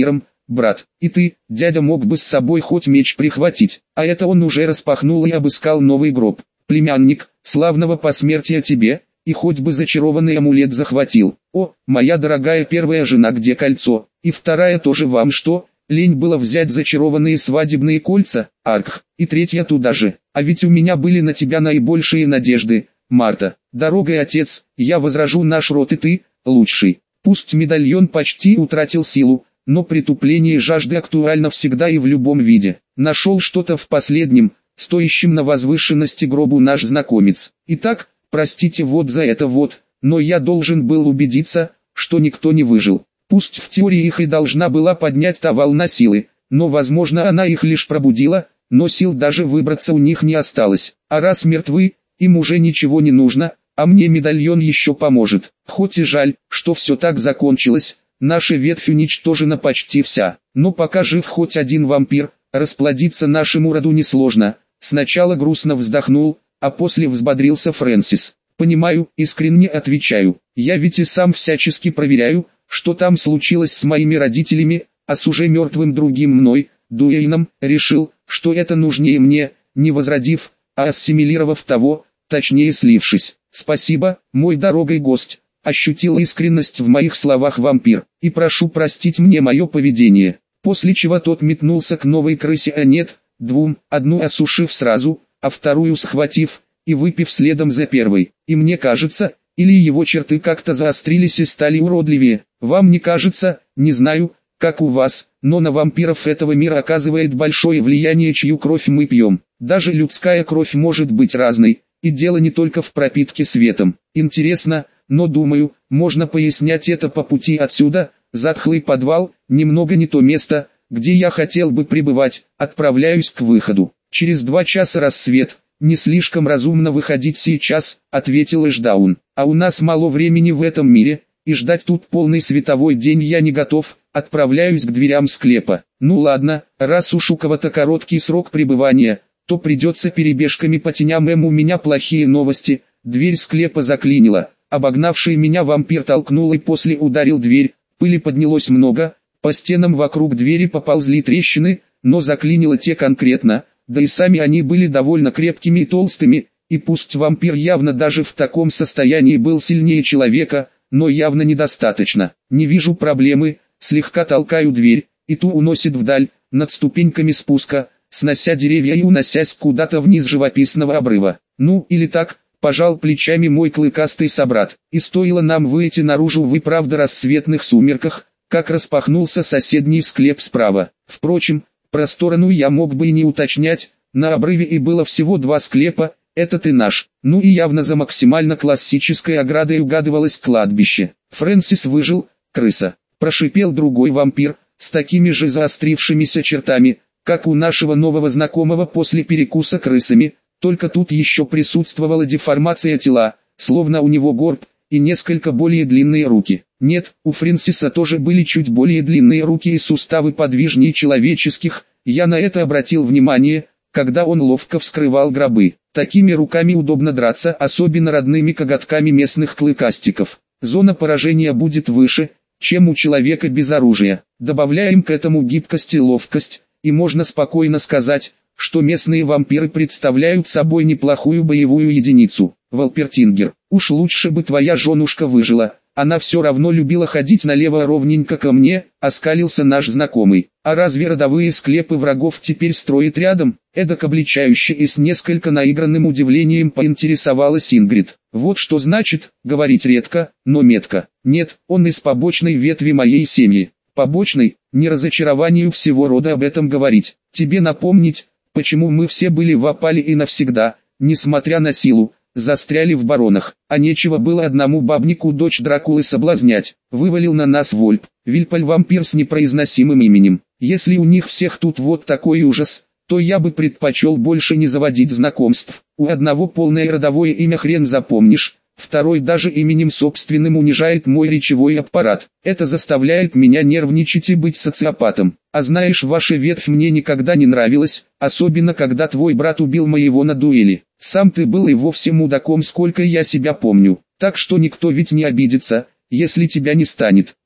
брат, и ты, дядя, мог бы с собой хоть меч прихватить, а это он уже распахнул и обыскал новый гроб. Племянник, славного посмертия тебе, и хоть бы зачарованный амулет захватил. О, моя дорогая первая жена, где кольцо, и вторая тоже вам что? Лень было взять зачарованные свадебные кольца, арх, и третья туда же, а ведь у меня были на тебя наибольшие надежды, Марта. Дорогой отец, я возражу, наш род и ты, лучший. Пусть медальон почти утратил силу, но притупление жажды актуально всегда и в любом виде. Нашел что-то в последнем, стоящем на возвышенности гробу наш знакомец. Итак, простите вот за это вот, но я должен был убедиться, что никто не выжил. Пусть в теории их и должна была поднять та волна силы, но возможно она их лишь пробудила, но сил даже выбраться у них не осталось. А раз мертвы, им уже ничего не нужно, а мне медальон еще поможет. Хоть и жаль, что все так закончилось, наша ветвь уничтожена почти вся. Но пока жив хоть один вампир, расплодиться нашему роду несложно. Сначала грустно вздохнул, а после взбодрился Фрэнсис. Понимаю, искренне отвечаю, я ведь и сам всячески проверяю, что там случилось с моими родителями, а с уже мертвым другим мной, Дуэйном, решил, что это нужнее мне, не возродив, а ассимилировав того, точнее слившись. Спасибо, мой дорогой гость, ощутил искренность в моих словах вампир, и прошу простить мне мое поведение. После чего тот метнулся к новой крысе, а нет, двум, одну осушив сразу, а вторую схватив, и выпив следом за первой. И мне кажется, или его черты как-то заострились и стали уродливее. Вам не кажется? Не знаю, как у вас, но на вампиров этого мира оказывает большое влияние, чью кровь мы пьем. Даже людская кровь может быть разной, и дело не только в пропитке светом. Интересно, но думаю, можно пояснять это по пути отсюда. Затхлый подвал, немного не то место, где я хотел бы пребывать. Отправляюсь к выходу. Через два часа рассвет. «Не слишком разумно выходить сейчас», — ответил Эшдаун. «А у нас мало времени в этом мире, и ждать тут полный световой день я не готов». Отправляюсь к дверям склепа. Ну ладно, раз уж у кого-то короткий срок пребывания, то придется перебежками по теням. Эм, у меня плохие новости. Дверь склепа заклинила. Обогнавший меня вампир толкнул и после ударил дверь. Пыли поднялось много, по стенам вокруг двери поползли трещины, но заклинило те конкретно. Да и сами они были довольно крепкими и толстыми, и пусть вампир явно даже в таком состоянии был сильнее человека, но явно недостаточно. Не вижу проблемы, слегка толкаю дверь, и ту уносит вдаль, над ступеньками спуска, снося деревья и уносясь куда-то вниз живописного обрыва. Ну, или так, пожал плечами мой клыкастый собрат. И стоило нам выйти наружу в и правда рассветных сумерках, как распахнулся соседний склеп справа. Впрочем, про сторону я мог бы и не уточнять, на обрыве и было всего два склепа, этот и наш. Ну и явно за максимально классической оградой угадывалось кладбище. Фрэнсис выжил, крыса. Прошипел другой вампир, с такими же заострившимися чертами, как у нашего нового знакомого после перекуса крысами, только тут еще присутствовала деформация тела, словно у него горб, и несколько более длинные руки. Нет, у Фрэнсиса тоже были чуть более длинные руки и суставы подвижнее человеческих, я на это обратил внимание, когда он ловко вскрывал гробы. Такими руками удобно драться, особенно родными коготками местных клыкастиков. Зона поражения будет выше, чем у человека без оружия. Добавляем к этому гибкость и ловкость, и можно спокойно сказать, что местные вампиры представляют собой неплохую боевую единицу. Валпертингер, уж лучше бы твоя женушка выжила, она все равно любила ходить налево ровненько ко мне, оскалился наш знакомый. А разве родовые склепы врагов теперь строят рядом? Эдак обличающе и с несколько наигранным удивлением поинтересовалась Ингрид. Вот что значит, говорить редко, но метко. Нет, он из побочной ветви моей семьи. Побочной, не разочарованию всего рода об этом говорить. Тебе напомнить, почему мы все были в опале и навсегда, несмотря на силу, застряли в баронах, а нечего было одному бабнику дочь Дракулы соблазнять. Вывалил на нас Вольп, Вильпаль-вампир с непроизносимым именем. Если у них всех тут вот такой ужас, то я бы предпочел больше не заводить знакомств. У одного полное родовое имя хрен запомнишь, второй даже именем собственным унижает мой речевой аппарат. Это заставляет меня нервничать и быть социопатом. А знаешь, ваша ветвь мне никогда не нравилась, особенно когда твой брат убил моего на дуэли. Сам ты был и вовсе мудаком, сколько я себя помню. Так что никто ведь не обидится, если тебя не станет.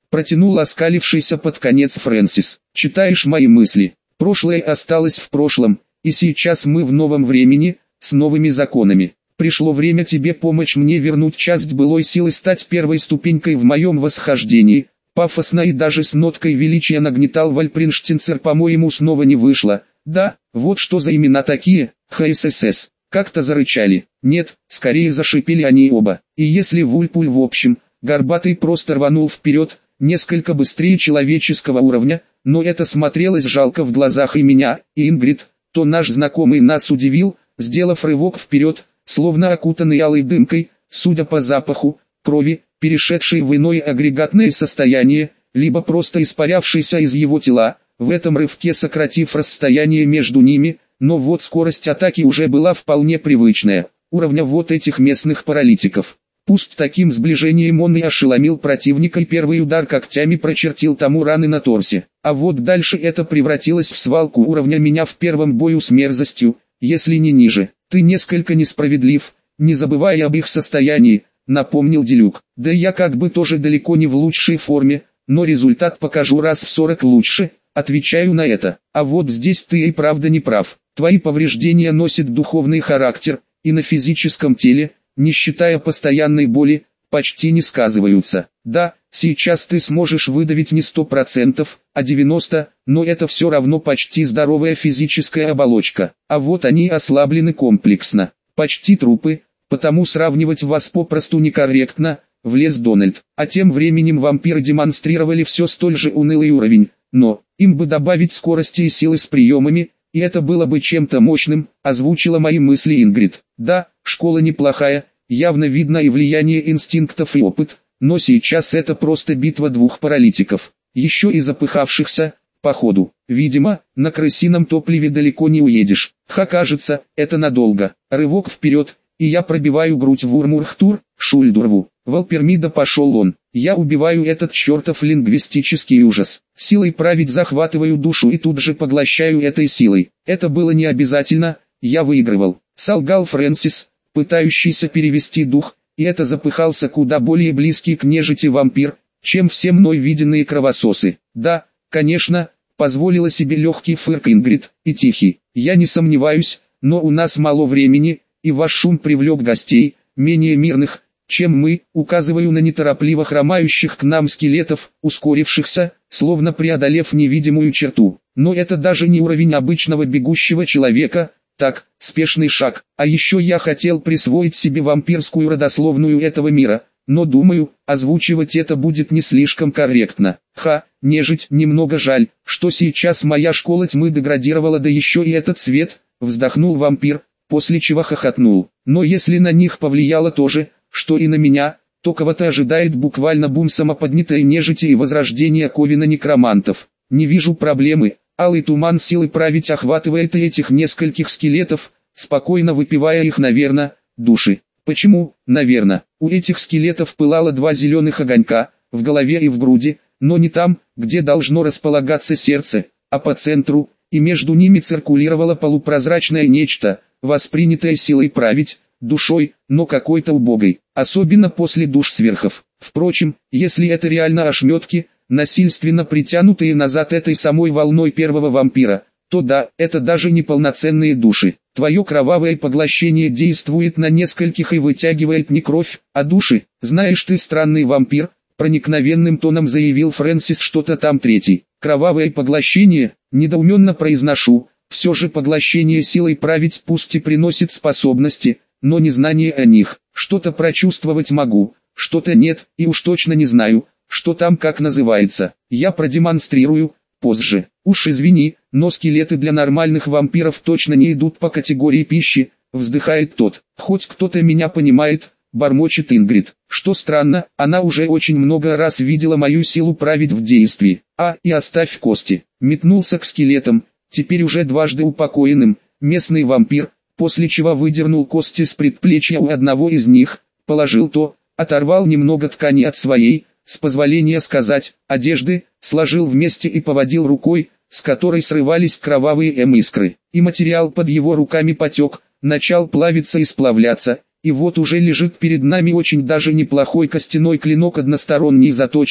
Протянул оскалившийся под конец Фрэнсис. Читаешь мои мысли. Прошлое осталось в прошлом, и сейчас мы в новом времени, с новыми законами. Пришло время тебе помочь мне вернуть часть былой силы, стать первой ступенькой в моем восхождении. Пафосно и даже с ноткой величия нагнетал Вальпринштинцер, по-моему, снова не вышло. Да, вот что за имена такие, ХСС. Как-то зарычали. Нет, скорее зашипели они оба. И если Вульпуль в общем, горбатый просто рванул вперед, несколько быстрее человеческого уровня, но это смотрелось жалко в глазах и меня, и Ингрид, то наш знакомый нас удивил, сделав рывок вперед, словно окутанный алой дымкой, судя по запаху, крови, перешедшей в иное агрегатное состояние, либо просто испарявшейся из его тела, в этом рывке сократив расстояние между ними, но вот скорость атаки уже была вполне привычная, уровня вот этих местных паралитиков. Пусть таким сближением он и ошеломил противника, и первый удар когтями прочертил тому раны на торсе, а вот дальше это превратилось в свалку уровня меня в первом бою с мерзостью, если не ниже. Ты несколько несправедлив, не забывая об их состоянии, напомнил Делюк. Да я как бы тоже далеко не в лучшей форме, но результат покажу раз в сорок лучше, отвечаю на это. А вот здесь ты и правда не прав. Твои повреждения носят духовный характер, и на физическом теле, не считая постоянной боли, почти не сказываются. Да, сейчас ты сможешь выдавить не сто процентов, а девяносто процентов, но это все равно почти здоровая физическая оболочка. А вот они ослаблены комплексно. Почти трупы, потому сравнивать вас попросту некорректно, влез Дональд. А тем временем вампиры демонстрировали все столь же унылый уровень, но им бы добавить скорости и силы с приемами, и это было бы чем-то мощным, озвучила мои мысли Ингрид. Да, школа неплохая, явно видно и влияние инстинктов и опыт, но сейчас это просто битва двух паралитиков, еще и запыхавшихся, походу. Видимо, на крысином топливе далеко не уедешь. Ха, кажется, это надолго. Рывок вперед, и я пробиваю грудь Вурмурхтур, Шульдурву. Валпермида, пошел он. Я убиваю этот чертов лингвистический ужас. Силой править захватываю душу и тут же поглощаю этой силой. Это было не обязательно, я выигрывал. Солгал Фрэнсис, пытающийся перевести дух, и это запыхался куда более близкий к нежити вампир, чем все мной виденные кровососы. Да, конечно, позволила себе легкий фырк Ингрид, и тихий. Я не сомневаюсь, но у нас мало времени, и ваш шум привлек гостей, менее мирных, чем мы, указываю на неторопливо хромающих к нам скелетов, ускорившихся, словно преодолев невидимую черту. Но это даже не уровень обычного бегущего человека, так, спешный шаг. А еще я хотел присвоить себе вампирскую родословную этого мира, но думаю, озвучивать это будет не слишком корректно. Ха, нежить, немного жаль, что сейчас моя школа тьмы деградировала, да еще и этот цвет, вздохнул вампир, после чего хохотнул. Но если на них повлияло то же, что и на меня, то кого-то ожидает буквально бум самоподнятой нежити и возрождение ковена некромантов. Не вижу проблемы, алый туман силы править охватывает и этих нескольких скелетов, спокойно выпивая их, наверно, души. Почему, наверно, у этих скелетов пылало два зеленых огонька, в голове и в груди, но не там, где должно располагаться сердце, а по центру, и между ними циркулировало полупрозрачное нечто, воспринятое силой править, душой, но какой-то убогой, особенно после душ сверхов. Впрочем, если это реально ошметки, насильственно притянутые назад этой самой волной первого вампира, то да, это даже не полноценные души. Твое кровавое поглощение действует на нескольких и вытягивает не кровь, а души. Знаешь, ты странный вампир, проникновенным тоном заявил Фрэнсис, что-то там третий. Кровавое поглощение, недоуменно произношу, все же поглощение силой править пусть и приносит способности, но не знание о них. Что-то прочувствовать могу, что-то нет, и уж точно не знаю, что там как называется. Я продемонстрирую, позже. Уж извини, но скелеты для нормальных вампиров точно не идут по категории пищи, вздыхает тот. Хоть кто-то меня понимает, бормочет Ингрид. Что странно, она уже очень много раз видела мою силу править в действии. А, и оставь кости. Метнулся к скелетам, теперь уже дважды упокоенным, местный вампир, после чего выдернул кости с предплечья у одного из них, положил то, оторвал немного ткани от своей, с позволения сказать, одежды, сложил вместе и поводил рукой, с которой срывались кровавые эм-искры. И материал под его руками потек, начал плавиться и сплавляться, и вот уже лежит перед нами очень даже неплохой костяной клинок односторонней заточки,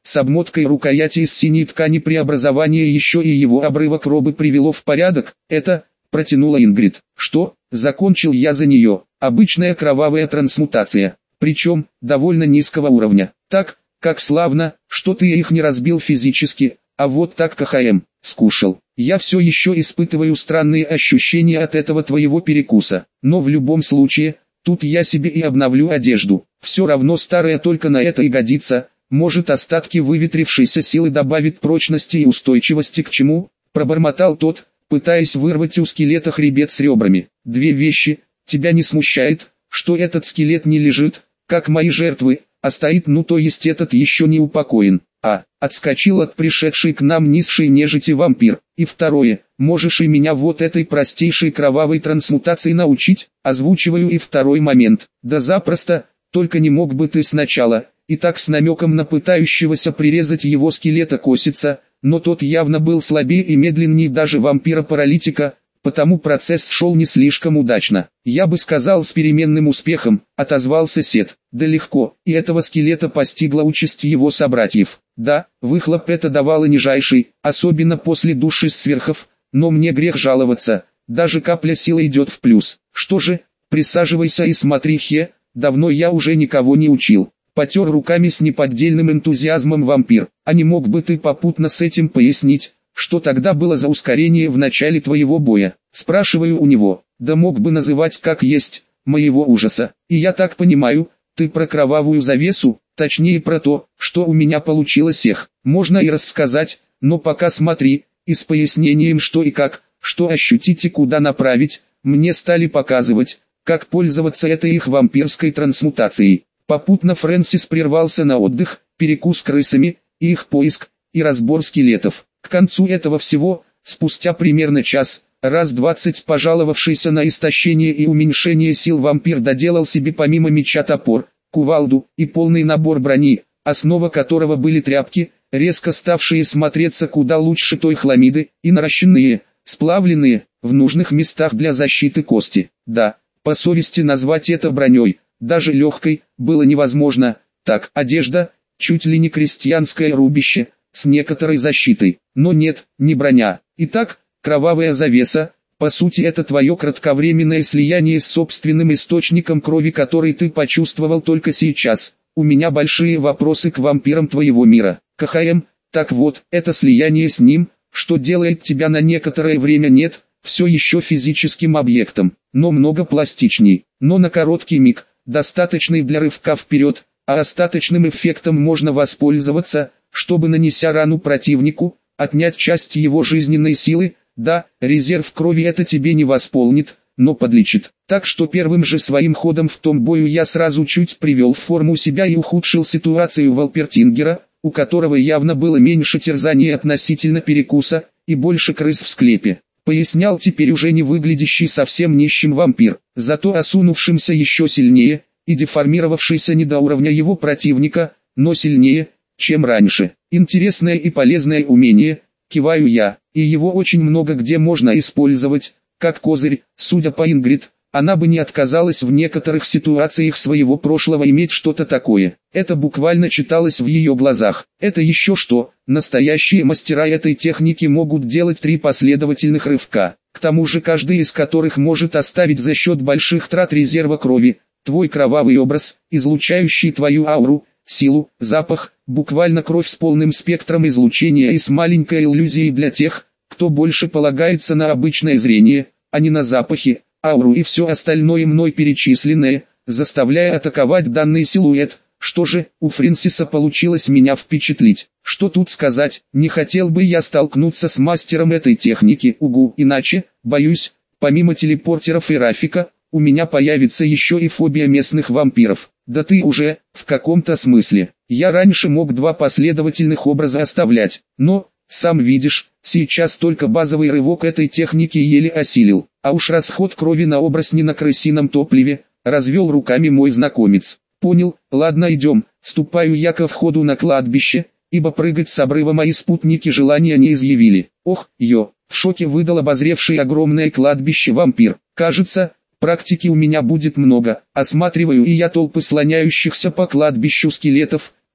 с обмоткой рукояти из синей ткани преобразование еще и его обрывок робы привело в порядок, это, протянула Ингрид. Что, закончил я за нее, обычная кровавая трансмутация, причем, довольно низкого уровня. Так, как славно, что ты их не разбил физически, а вот так КХМ, скушал. Я все еще испытываю странные ощущения от этого твоего перекуса, но в любом случае, тут я себе и обновлю одежду. Все равно старая только на это и годится, может остатки выветрившейся силы добавит прочности и устойчивости к чему, пробормотал тот, пытаясь вырвать у скелета хребет с ребрами. Две вещи, тебя не смущает, что этот скелет не лежит, как мои жертвы, а стоит, ну то есть этот еще не упокоен, а, отскочил от пришедшей к нам низшей нежити вампир. И второе, можешь и меня вот этой простейшей кровавой трансмутации научить, озвучиваю и второй момент. Да запросто, только не мог бы ты сначала, и так с намеком на пытающегося прирезать его скелета косится, но тот явно был слабее и медленнее даже вампира-паралитика, потому процесс шел не слишком удачно. Я бы сказал с переменным успехом, отозвался Сет. Да легко, и этого скелета постигла участь его собратьев. Да, выхлоп это давало нижайший, особенно после души сверхов, но мне грех жаловаться, даже капля силы идет в плюс. Что же, присаживайся и смотри, Хе, давно я уже никого не учил. Потер руками с неподдельным энтузиазмом вампир. А не мог бы ты попутно с этим пояснить, что тогда было за ускорение в начале твоего боя? Спрашиваю у него. Да мог бы называть как есть, моего ужаса. И я так понимаю, ты про кровавую завесу, точнее про то, что у меня получилось их. Можно и рассказать, но пока смотри, и с пояснением что и как, что ощутить и куда направить, мне стали показывать, как пользоваться этой их вампирской трансмутацией. Попутно Фрэнсис прервался на отдых, перекус крысами, и их поиск, и разбор скелетов. К концу этого всего, спустя примерно час, раз двадцать пожаловавшийся на истощение и уменьшение сил вампир доделал себе помимо меча топор, кувалду и полный набор брони, основа которого были тряпки, резко ставшие смотреться куда лучше той хламиды, и наращенные, сплавленные, в нужных местах для защиты кости. Да, по совести назвать это броней, даже легкой, было невозможно. Так, одежда, чуть ли не крестьянское рубище, с некоторой защитой. Но нет, не броня. Итак, кровавая завеса, по сути это твое кратковременное слияние с собственным источником крови, который ты почувствовал только сейчас. У меня большие вопросы к вампирам твоего мира. КХМ, так вот, это слияние с ним, что делает тебя на некоторое время нет, все еще физическим объектом, но много пластичней, но на короткий миг, достаточный для рывка вперед, а остаточным эффектом можно воспользоваться, чтобы, нанеся рану противнику, отнять часть его жизненной силы. Да, резерв крови это тебе не восполнит, но подлечит. Так что первым же своим ходом в том бою я сразу чуть привел в форму себя и ухудшил ситуацию Валпертингера, у которого явно было меньше терзаний относительно перекуса, и больше крыс в склепе. Пояснял теперь уже не выглядящий совсем нищим вампир, зато осунувшимся еще сильнее, и деформировавшийся не до уровня его противника, но сильнее, чем раньше. Интересное и полезное умение, киваю я, и его очень много где можно использовать, как козырь. Судя по Ингрид, она бы не отказалась в некоторых ситуациях своего прошлого иметь что-то такое. Это буквально читалось в ее глазах. Это еще что, настоящие мастера этой техники могут делать три последовательных рывка, к тому же каждый из которых может оставить за счет больших трат резерва крови, твой кровавый образ, излучающий твою ауру, силу, запах, буквально кровь с полным спектром излучения и с маленькой иллюзией для тех, кто больше полагается на обычное зрение, а не на запахи, ауру и все остальное мной перечисленное, заставляя атаковать данный силуэт. Что же, у Фрэнсиса получилось меня впечатлить. Что тут сказать, не хотел бы я столкнуться с мастером этой техники, угу, иначе, боюсь, помимо телепортеров и Рафика, у меня появится еще и фобия местных вампиров. Да ты уже, в каком-то смысле, я раньше мог два последовательных образа оставлять, но, сам видишь, сейчас только базовый рывок этой техники еле осилил, а уж расход крови на образ не на крысином топливе, развел руками мой знакомец. Понял, ладно идем, ступаю я ко входу на кладбище, ибо прыгать с обрыва мои спутники желания не изъявили. Ох, ё, в шоке выдал обозревший огромное кладбище вампир. Кажется, практики у меня будет много. Осматриваю и я толпы слоняющихся по кладбищу скелетов,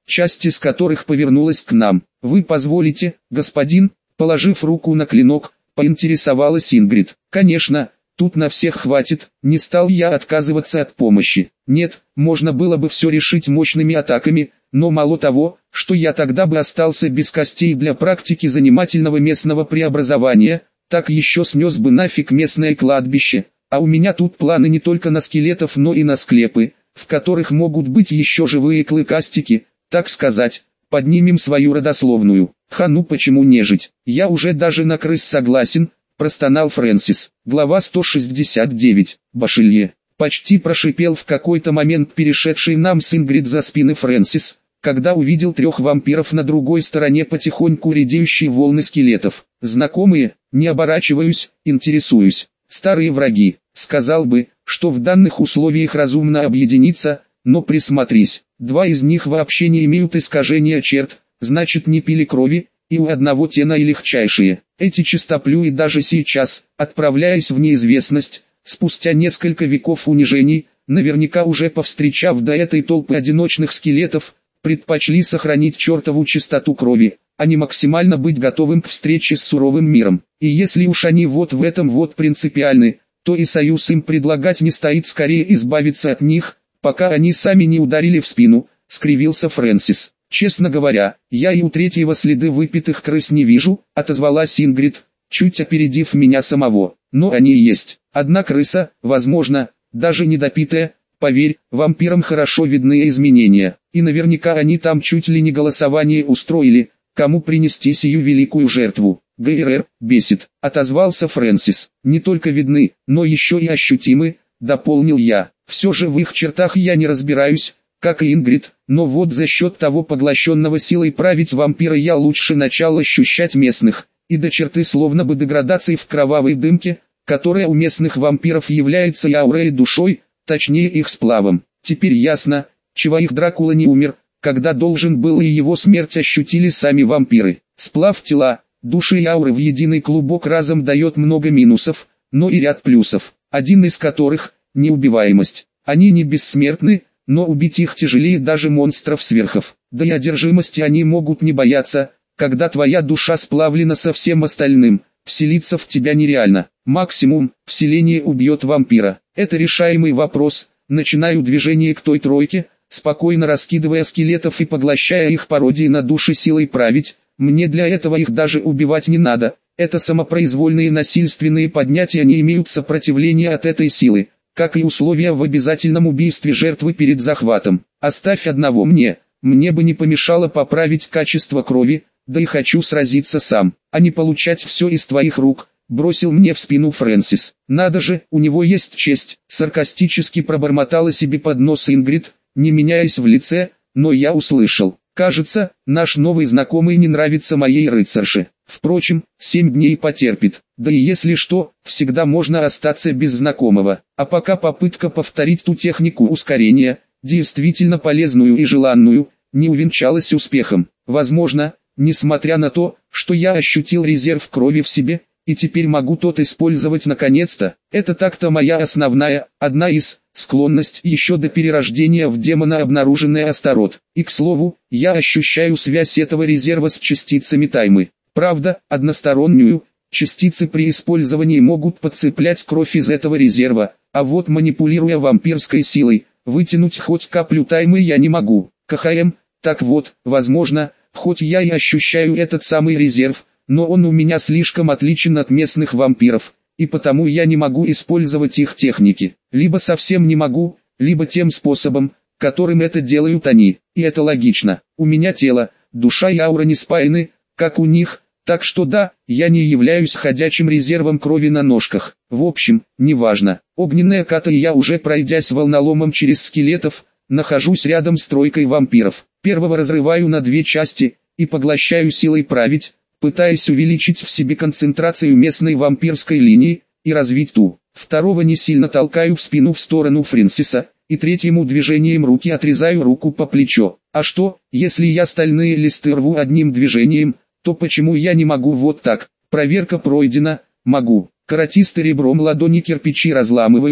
часть из которых повернулась к нам. «Вы позволите, господин?» Положив руку на клинок, поинтересовалась Ингрид. «Конечно, тут на всех хватит», не стал я отказываться от помощи. Нет, можно было бы все решить мощными атаками, но мало того, что я тогда бы остался без костей для практики занимательного местного преобразования, так еще снес бы нафиг местное кладбище. А у меня тут планы не только на скелетов, но и на склепы, в которых могут быть еще живые клыкастики, так сказать. Поднимем свою родословную. Ха, ну почему не жить? Я уже даже на крыс согласен, простонал Фрэнсис. Глава сто шестьдесят девять. Башилье. Почти прошипел в какой-то момент перешедший нам с Ингрид за спины Фрэнсис, когда увидел трех вампиров на другой стороне потихоньку редеющие волны скелетов. Знакомые, не оборачиваюсь, интересуюсь. Старые враги. Сказал бы, что в данных условиях разумно объединиться, но присмотрись. Два из них вообще не имеют искажения черт, значит не пили крови, и у одного те наилегчайшие. Эти чистоплюи даже сейчас, отправляясь в неизвестность, спустя несколько веков унижений, наверняка уже повстречав до этой толпы одиночных скелетов, предпочли сохранить чертову чистоту крови, а не максимально быть готовым к встрече с суровым миром. И если уж они вот в этом вот принципиальны, то и союз им предлагать не стоит, скорее избавиться от них, пока они сами не ударили в спину, скривился Фрэнсис. Честно говоря, я и у третьего следы выпитых крыс не вижу, отозвалась Ингрид, чуть опередив меня самого. Но они есть. Одна крыса, возможно, даже недопитая. Поверь, вампирам хорошо видны изменения, и наверняка они там чуть ли не голосование устроили, кому принести сию великую жертву. ГРР, бесит, отозвался Фрэнсис. Не только видны, но еще и ощутимы, дополнил я. Все же в их чертах я не разбираюсь, как и Ингрид, но вот за счет того поглощенного силой править вампира я лучше начал ощущать местных, и до черты словно бы деградации в кровавой дымке, которая у местных вампиров является и аурой, и душой, точнее их сплавом. Теперь ясно, чего их Дракула не умер, когда должен был, и его смерть ощутили сами вампиры. Сплав тела, души и ауры в единый клубок разом дает много минусов, но и ряд плюсов, один из которых – неубиваемость. Они не бессмертны, но убить их тяжелее даже монстров-сверхов. Да и одержимости они могут не бояться, когда твоя душа сплавлена со всем остальным, вселиться в тебя нереально. Максимум, вселение убьет вампира. Это решаемый вопрос. Начинаю движение к той тройке, спокойно раскидывая скелетов и поглощая их пародии на души силой править. Мне для этого их даже убивать не надо. Это самопроизвольные насильственные поднятия не имеют сопротивления от этой силы, как и условия в обязательном убийстве жертвы перед захватом. Оставь одного мне, мне бы не помешало поправить качество крови, да и хочу сразиться сам, а не получать все из твоих рук, бросил мне в спину Фрэнсис. Надо же, у него есть честь, саркастически пробормотала себе под нос Ингрид, не меняясь в лице, но я услышал. Кажется, наш новый знакомый не нравится моей рыцарше. Впрочем, семь дней потерпит. Да и если что, всегда можно остаться без знакомого. А пока попытка повторить ту технику ускорения, действительно полезную и желанную, не увенчалась успехом. Возможно, несмотря на то, что я ощутил резерв крови в себе, и теперь могу тот использовать наконец-то. Это так-то моя основная, одна из, склонность еще до перерождения в демона, обнаруженная Астарот. И к слову, я ощущаю связь этого резерва с частицами таймы. Правда, одностороннюю, частицы при использовании могут подцеплять кровь из этого резерва, а вот манипулируя вампирской силой, вытянуть хоть каплю таймы я не могу. КХМ, так вот, возможно, хоть я и ощущаю этот самый резерв, но он у меня слишком отличен от местных вампиров, и потому я не могу использовать их техники. Либо совсем не могу, либо тем способом, которым это делают они. И это логично. У меня тело, душа и аура не спаяны, как у них, так что да, я не являюсь ходячим резервом крови на ножках. В общем, неважно. Огненная ката, и я, уже пройдясь волноломом через скелетов, нахожусь рядом с тройкой вампиров. Первого разрываю на две части и поглощаю силой править, пытаясь увеличить в себе концентрацию местной вампирской линии и развить ту. Второго не сильно толкаю в спину в сторону Фрэнсиса, и третьему движением руки отрезаю руку по плечо. А что, если я стальные листы рву одним движением, то почему я не могу вот так? Проверка пройдена, могу. Каратисты ребром ладони кирпичи разламывают,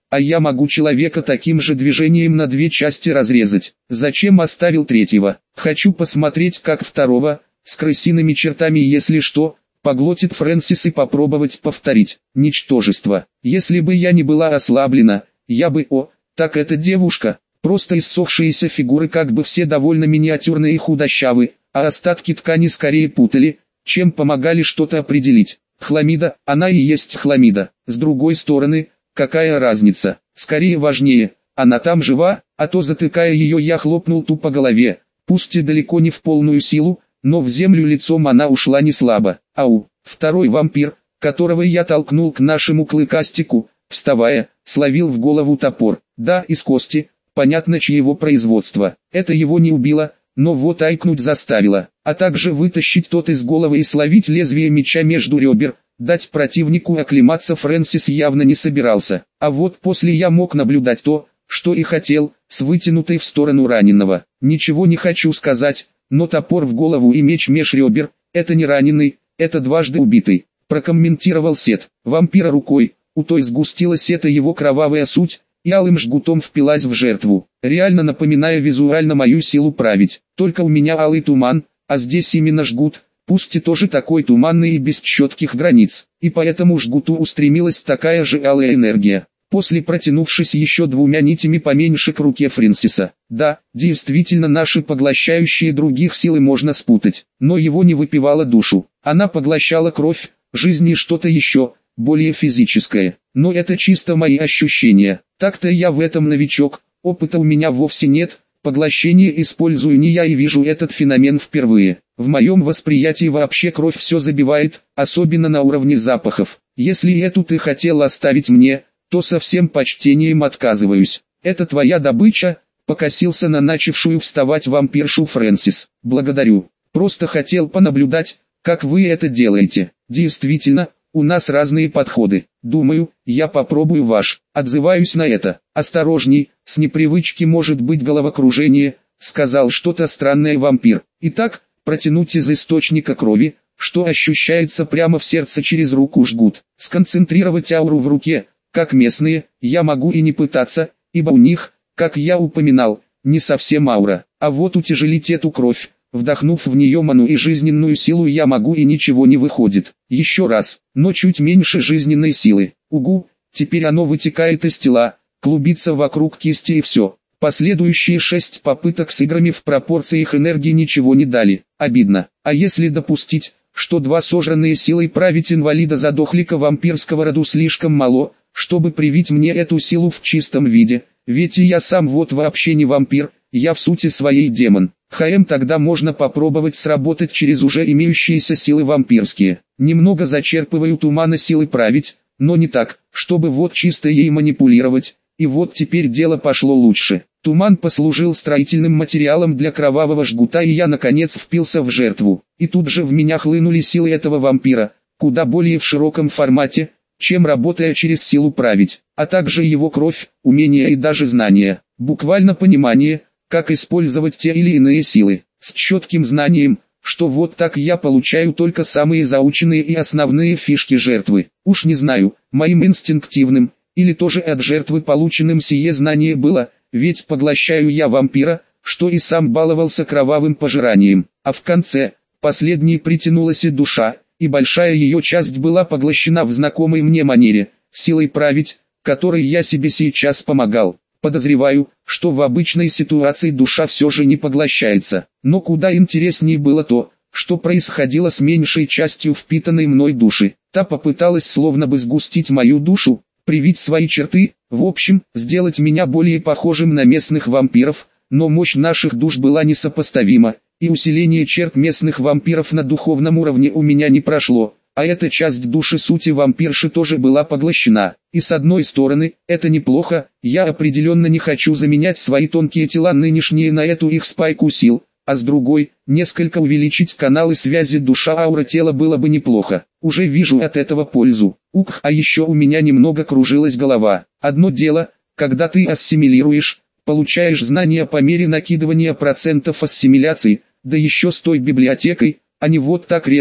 а я могу человека таким же движением на две части разрезать. Зачем оставил третьего? Хочу посмотреть, как второго, с крысиными чертами, если что, поглотит Фрэнсис, и попробовать повторить. Ничтожество. Если бы я не была ослаблена, я бы, о, так эта девушка, просто иссохшиеся фигуры, как бы все довольно миниатюрные и худощавы, а остатки ткани скорее путали, чем помогали что-то определить. Хламида, она и есть хламида. С другой стороны, какая разница? Скорее важнее, она там жива, а то, затыкая ее, я хлопнул ту по голове. Пусть и далеко не в полную силу, но в землю лицом она ушла не слабо. Ау, второй вампир, которого я толкнул к нашему клыкастику, вставая, словил в голову топор. Да, из кости, понятно, чьего производства. Это его не убило, но вот айкнуть заставило, а также вытащить тот из головы и словить лезвие меча между ребер. Дать противнику оклематься Фрэнсис явно не собирался, а вот после я мог наблюдать то, что и хотел, с вытянутой в сторону раненого. Ничего не хочу сказать, но топор в голову и меч меж ребер, это не раненый, это дважды убитый, прокомментировал Сет. Вампира рукой, у той сгустилась эта его кровавая суть, и алым жгутом впилась в жертву, реально напоминая визуально мою силу править. Только у меня алый туман, а здесь именно жгут, пусть и тоже такой туманный и без четких границ, и поэтому жгуту устремилась такая же алая энергия, после протянувшись еще двумя нитями поменьше к руке Фрэнсиса. Да, действительно, наши поглощающие других силы можно спутать, но его не выпивала душу, она поглощала кровь, жизнь и что-то еще, более физическое, но это чисто мои ощущения. Так-то я в этом новичок, опыта у меня вовсе нет, поглощение использую не я и вижу этот феномен впервые. В моем восприятии вообще кровь все забивает, особенно на уровне запахов. Если эту ты хотел оставить мне, то со всем почтением отказываюсь. Это твоя добыча, покосился на начавшую вставать вампиршу Фрэнсис. Благодарю, просто хотел понаблюдать, как вы это делаете. Действительно, у нас разные подходы. Думаю, я попробую ваш. Отзываюсь на это. Осторожней, с непривычки может быть головокружение, сказал что-то странное вампир. Итак, протянуть из источника крови, что ощущается прямо в сердце через руку жгут. Сконцентрировать ауру в руке, как местные, я могу и не пытаться, ибо у них, как я упоминал, не совсем аура. А вот утяжелить эту кровь, вдохнув в нее ману и жизненную силу, я могу, и ничего не выходит. Еще раз, но чуть меньше жизненной силы. Угу, теперь оно вытекает из тела, клубится вокруг кисти и все. Последующие шесть попыток с играми в пропорциях энергии ничего не дали. Обидно. А если допустить, что два сожранные силой править инвалида задохлика вампирского роду слишком мало, чтобы привить мне эту силу в чистом виде, ведь и я сам вот вообще не вампир, я в сути своей демон. ХМ, тогда можно попробовать сработать через уже имеющиеся силы вампирские. Немного зачерпываю тумана силы править, но не так, чтобы вот чисто ей манипулировать, и вот теперь дело пошло лучше. Туман послужил строительным материалом для кровавого жгута, и я наконец впился в жертву. И тут же в меня хлынули силы этого вампира, куда более в широком формате, чем работая через силу править, а также его кровь, умения и даже знания, буквально понимание, как использовать те или иные силы, с четким знанием, что вот так я получаю только самые заученные и основные фишки жертвы. Уж не знаю, моим инстинктивным, или тоже от жертвы полученным сие знание было, ведь поглощаю я вампира, что и сам баловался кровавым пожиранием, а в конце, последней притянулась и душа, и большая ее часть была поглощена в знакомой мне манере, силой править, которой я себе сейчас помогал. Подозреваю, что в обычной ситуации душа все же не поглощается, но куда интереснее было то, что происходило с меньшей частью впитанной мной души. Та попыталась словно бы сгустить мою душу, привить свои черты, в общем, сделать меня более похожим на местных вампиров, но мощь наших душ была несопоставима, и усиление черт местных вампиров на духовном уровне у меня не прошло. А эта часть души сути вампирши тоже была поглощена. И с одной стороны, это неплохо, я определенно не хочу заменять свои тонкие тела нынешние на эту их спайку сил, а с другой, несколько увеличить каналы связи душа-аура тела было бы неплохо. Уже вижу от этого пользу. Ух, а еще у меня немного кружилась голова. Одно дело, когда ты ассимилируешь, получаешь знания по мере накидывания процентов ассимиляции, да еще с той библиотекой, а не вот так резко,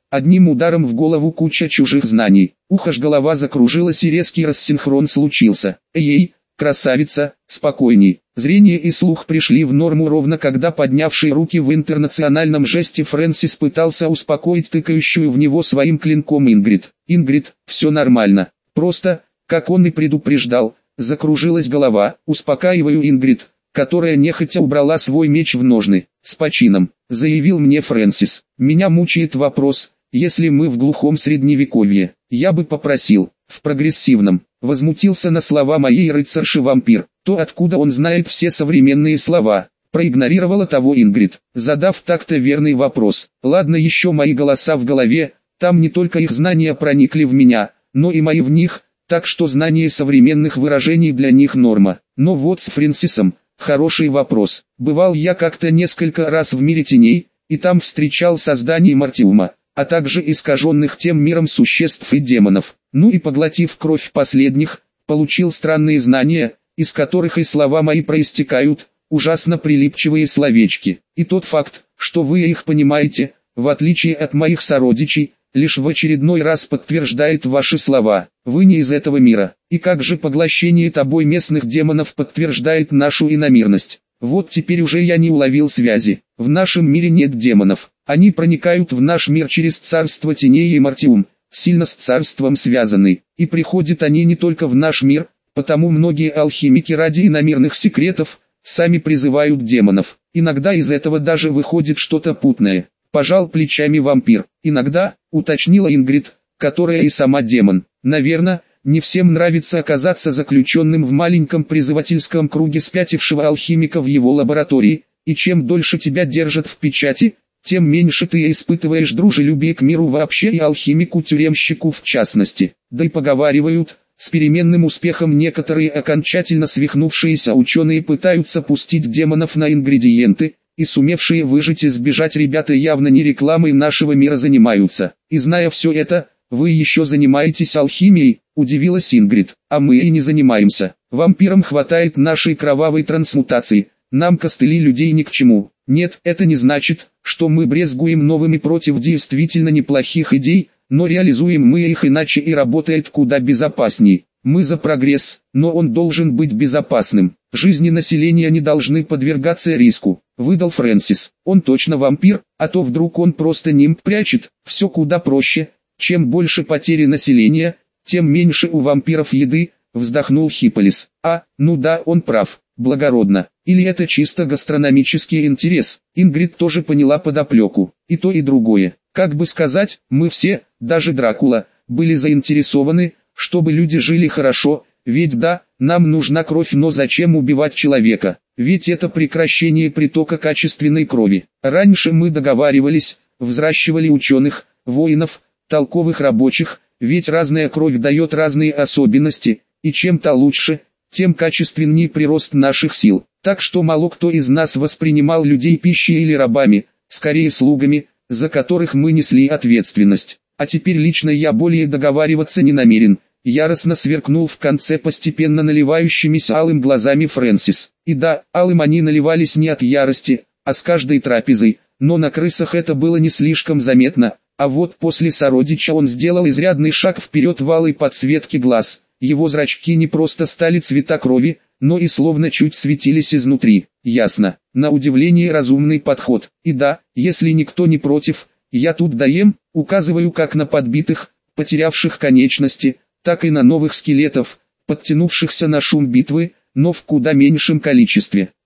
одним ударом в голову куча чужих знаний. Ух, аж голова закружилась и резкий рассинхрон случился. Эй-ей, красавица, спокойней. Зрение и слух пришли в норму ровно когда поднявший руки в интернациональном жесте Фрэнсис пытался успокоить тыкающую в него своим клинком Ингрид. Ингрид, все нормально. Просто, как он и предупреждал, закружилась голова. Успокаиваю Ингрид, которая нехотя убрала свой меч в ножны. С почином, заявил мне Фрэнсис. Меня мучает вопрос, если мы в глухом средневековье, я бы попросил, в прогрессивном. Возмутился на слова моей рыцарши-вампир. То откуда он знает все современные слова? Проигнорировала того Ингрид, задав так-то верный вопрос. Ладно, еще мои голоса в голове, там не только их знания проникли в меня, но и мои в них, так что знание современных выражений для них норма. Но вот с Фрэнсисом, хороший вопрос. Бывал я как-то несколько раз в мире теней, и там встречал создание Мартиума, а также искаженных тем миром существ и демонов. Ну и поглотив кровь последних, получил странные знания, из которых и слова мои проистекают, ужасно прилипчивые словечки. И тот факт, что вы их понимаете, в отличие от моих сородичей, лишь в очередной раз подтверждает ваши слова. Вы не из этого мира. И как же поглощение тобой местных демонов подтверждает нашу иномирность? Вот теперь уже я не уловил связи. В нашем мире нет демонов. Они проникают в наш мир через царство теней и Мартиум, сильно с царством связаны. И приходят они не только в наш мир, потому многие алхимики ради иномирных секретов, сами призывают демонов. Иногда из этого даже выходит что-то путное. Пожал плечами вампир. Иногда, уточнила Ингрид, которая и сама демон. Наверное, не всем нравится оказаться заключенным в маленьком призывательском круге спятившего алхимика в его лаборатории, и чем дольше тебя держат в печати, тем меньше ты испытываешь дружелюбие к миру вообще и алхимику-тюремщику в частности. Да и поговаривают, с переменным успехом некоторые окончательно свихнувшиеся ученые пытаются пустить демонов на ингредиенты, и сумевшие выжить и сбежать ребята явно не рекламой нашего мира занимаются. И зная все это, вы еще занимаетесь алхимией, удивилась Ингрид. А мы и не занимаемся. Вампирам хватает нашей кровавой трансмутации, нам костыли людей ни к чему. Нет, это не значит, что мы брезгуем новыми против действительно неплохих идей, но реализуем мы их иначе и работает куда безопасней. Мы за прогресс, но он должен быть безопасным. Жизни населения не должны подвергаться риску, выдал Фрэнсис. Он точно вампир, а то вдруг он просто нимб прячет. Все куда проще. Чем больше потери населения, тем меньше у вампиров еды, вздохнул Хипполис. А, ну да, он прав, благородно. Или это чисто гастрономический интерес? Ингрид тоже поняла подоплеку. И то и другое. Как бы сказать, мы все, даже Дракула, были заинтересованы, чтобы люди жили хорошо, ведь да, нам нужна кровь, но зачем убивать человека? Ведь это прекращение притока качественной крови. Раньше мы договаривались, взращивали ученых, воинов, толковых рабочих, ведь разная кровь дает разные особенности, и чем та лучше, тем качественнее прирост наших сил. Так что мало кто из нас воспринимал людей пищей или рабами, скорее слугами, за которых мы несли ответственность. А теперь лично я более договариваться не намерен. Яростно сверкнул в конце постепенно наливающимися алым глазами Фрэнсис. И да, алым они наливались не от ярости, а с каждой трапезой, но на крысах это было не слишком заметно, а вот после сородича он сделал изрядный шаг вперед в алой подсветке глаз. Его зрачки не просто стали цвета крови, но и словно чуть светились изнутри. Ясно, на удивление разумный подход. И да, если никто не против, я тут даем, указываю как на подбитых, потерявших конечности, так и на новых скелетов, подтянувшихся на шум битвы, но в куда меньшем количестве.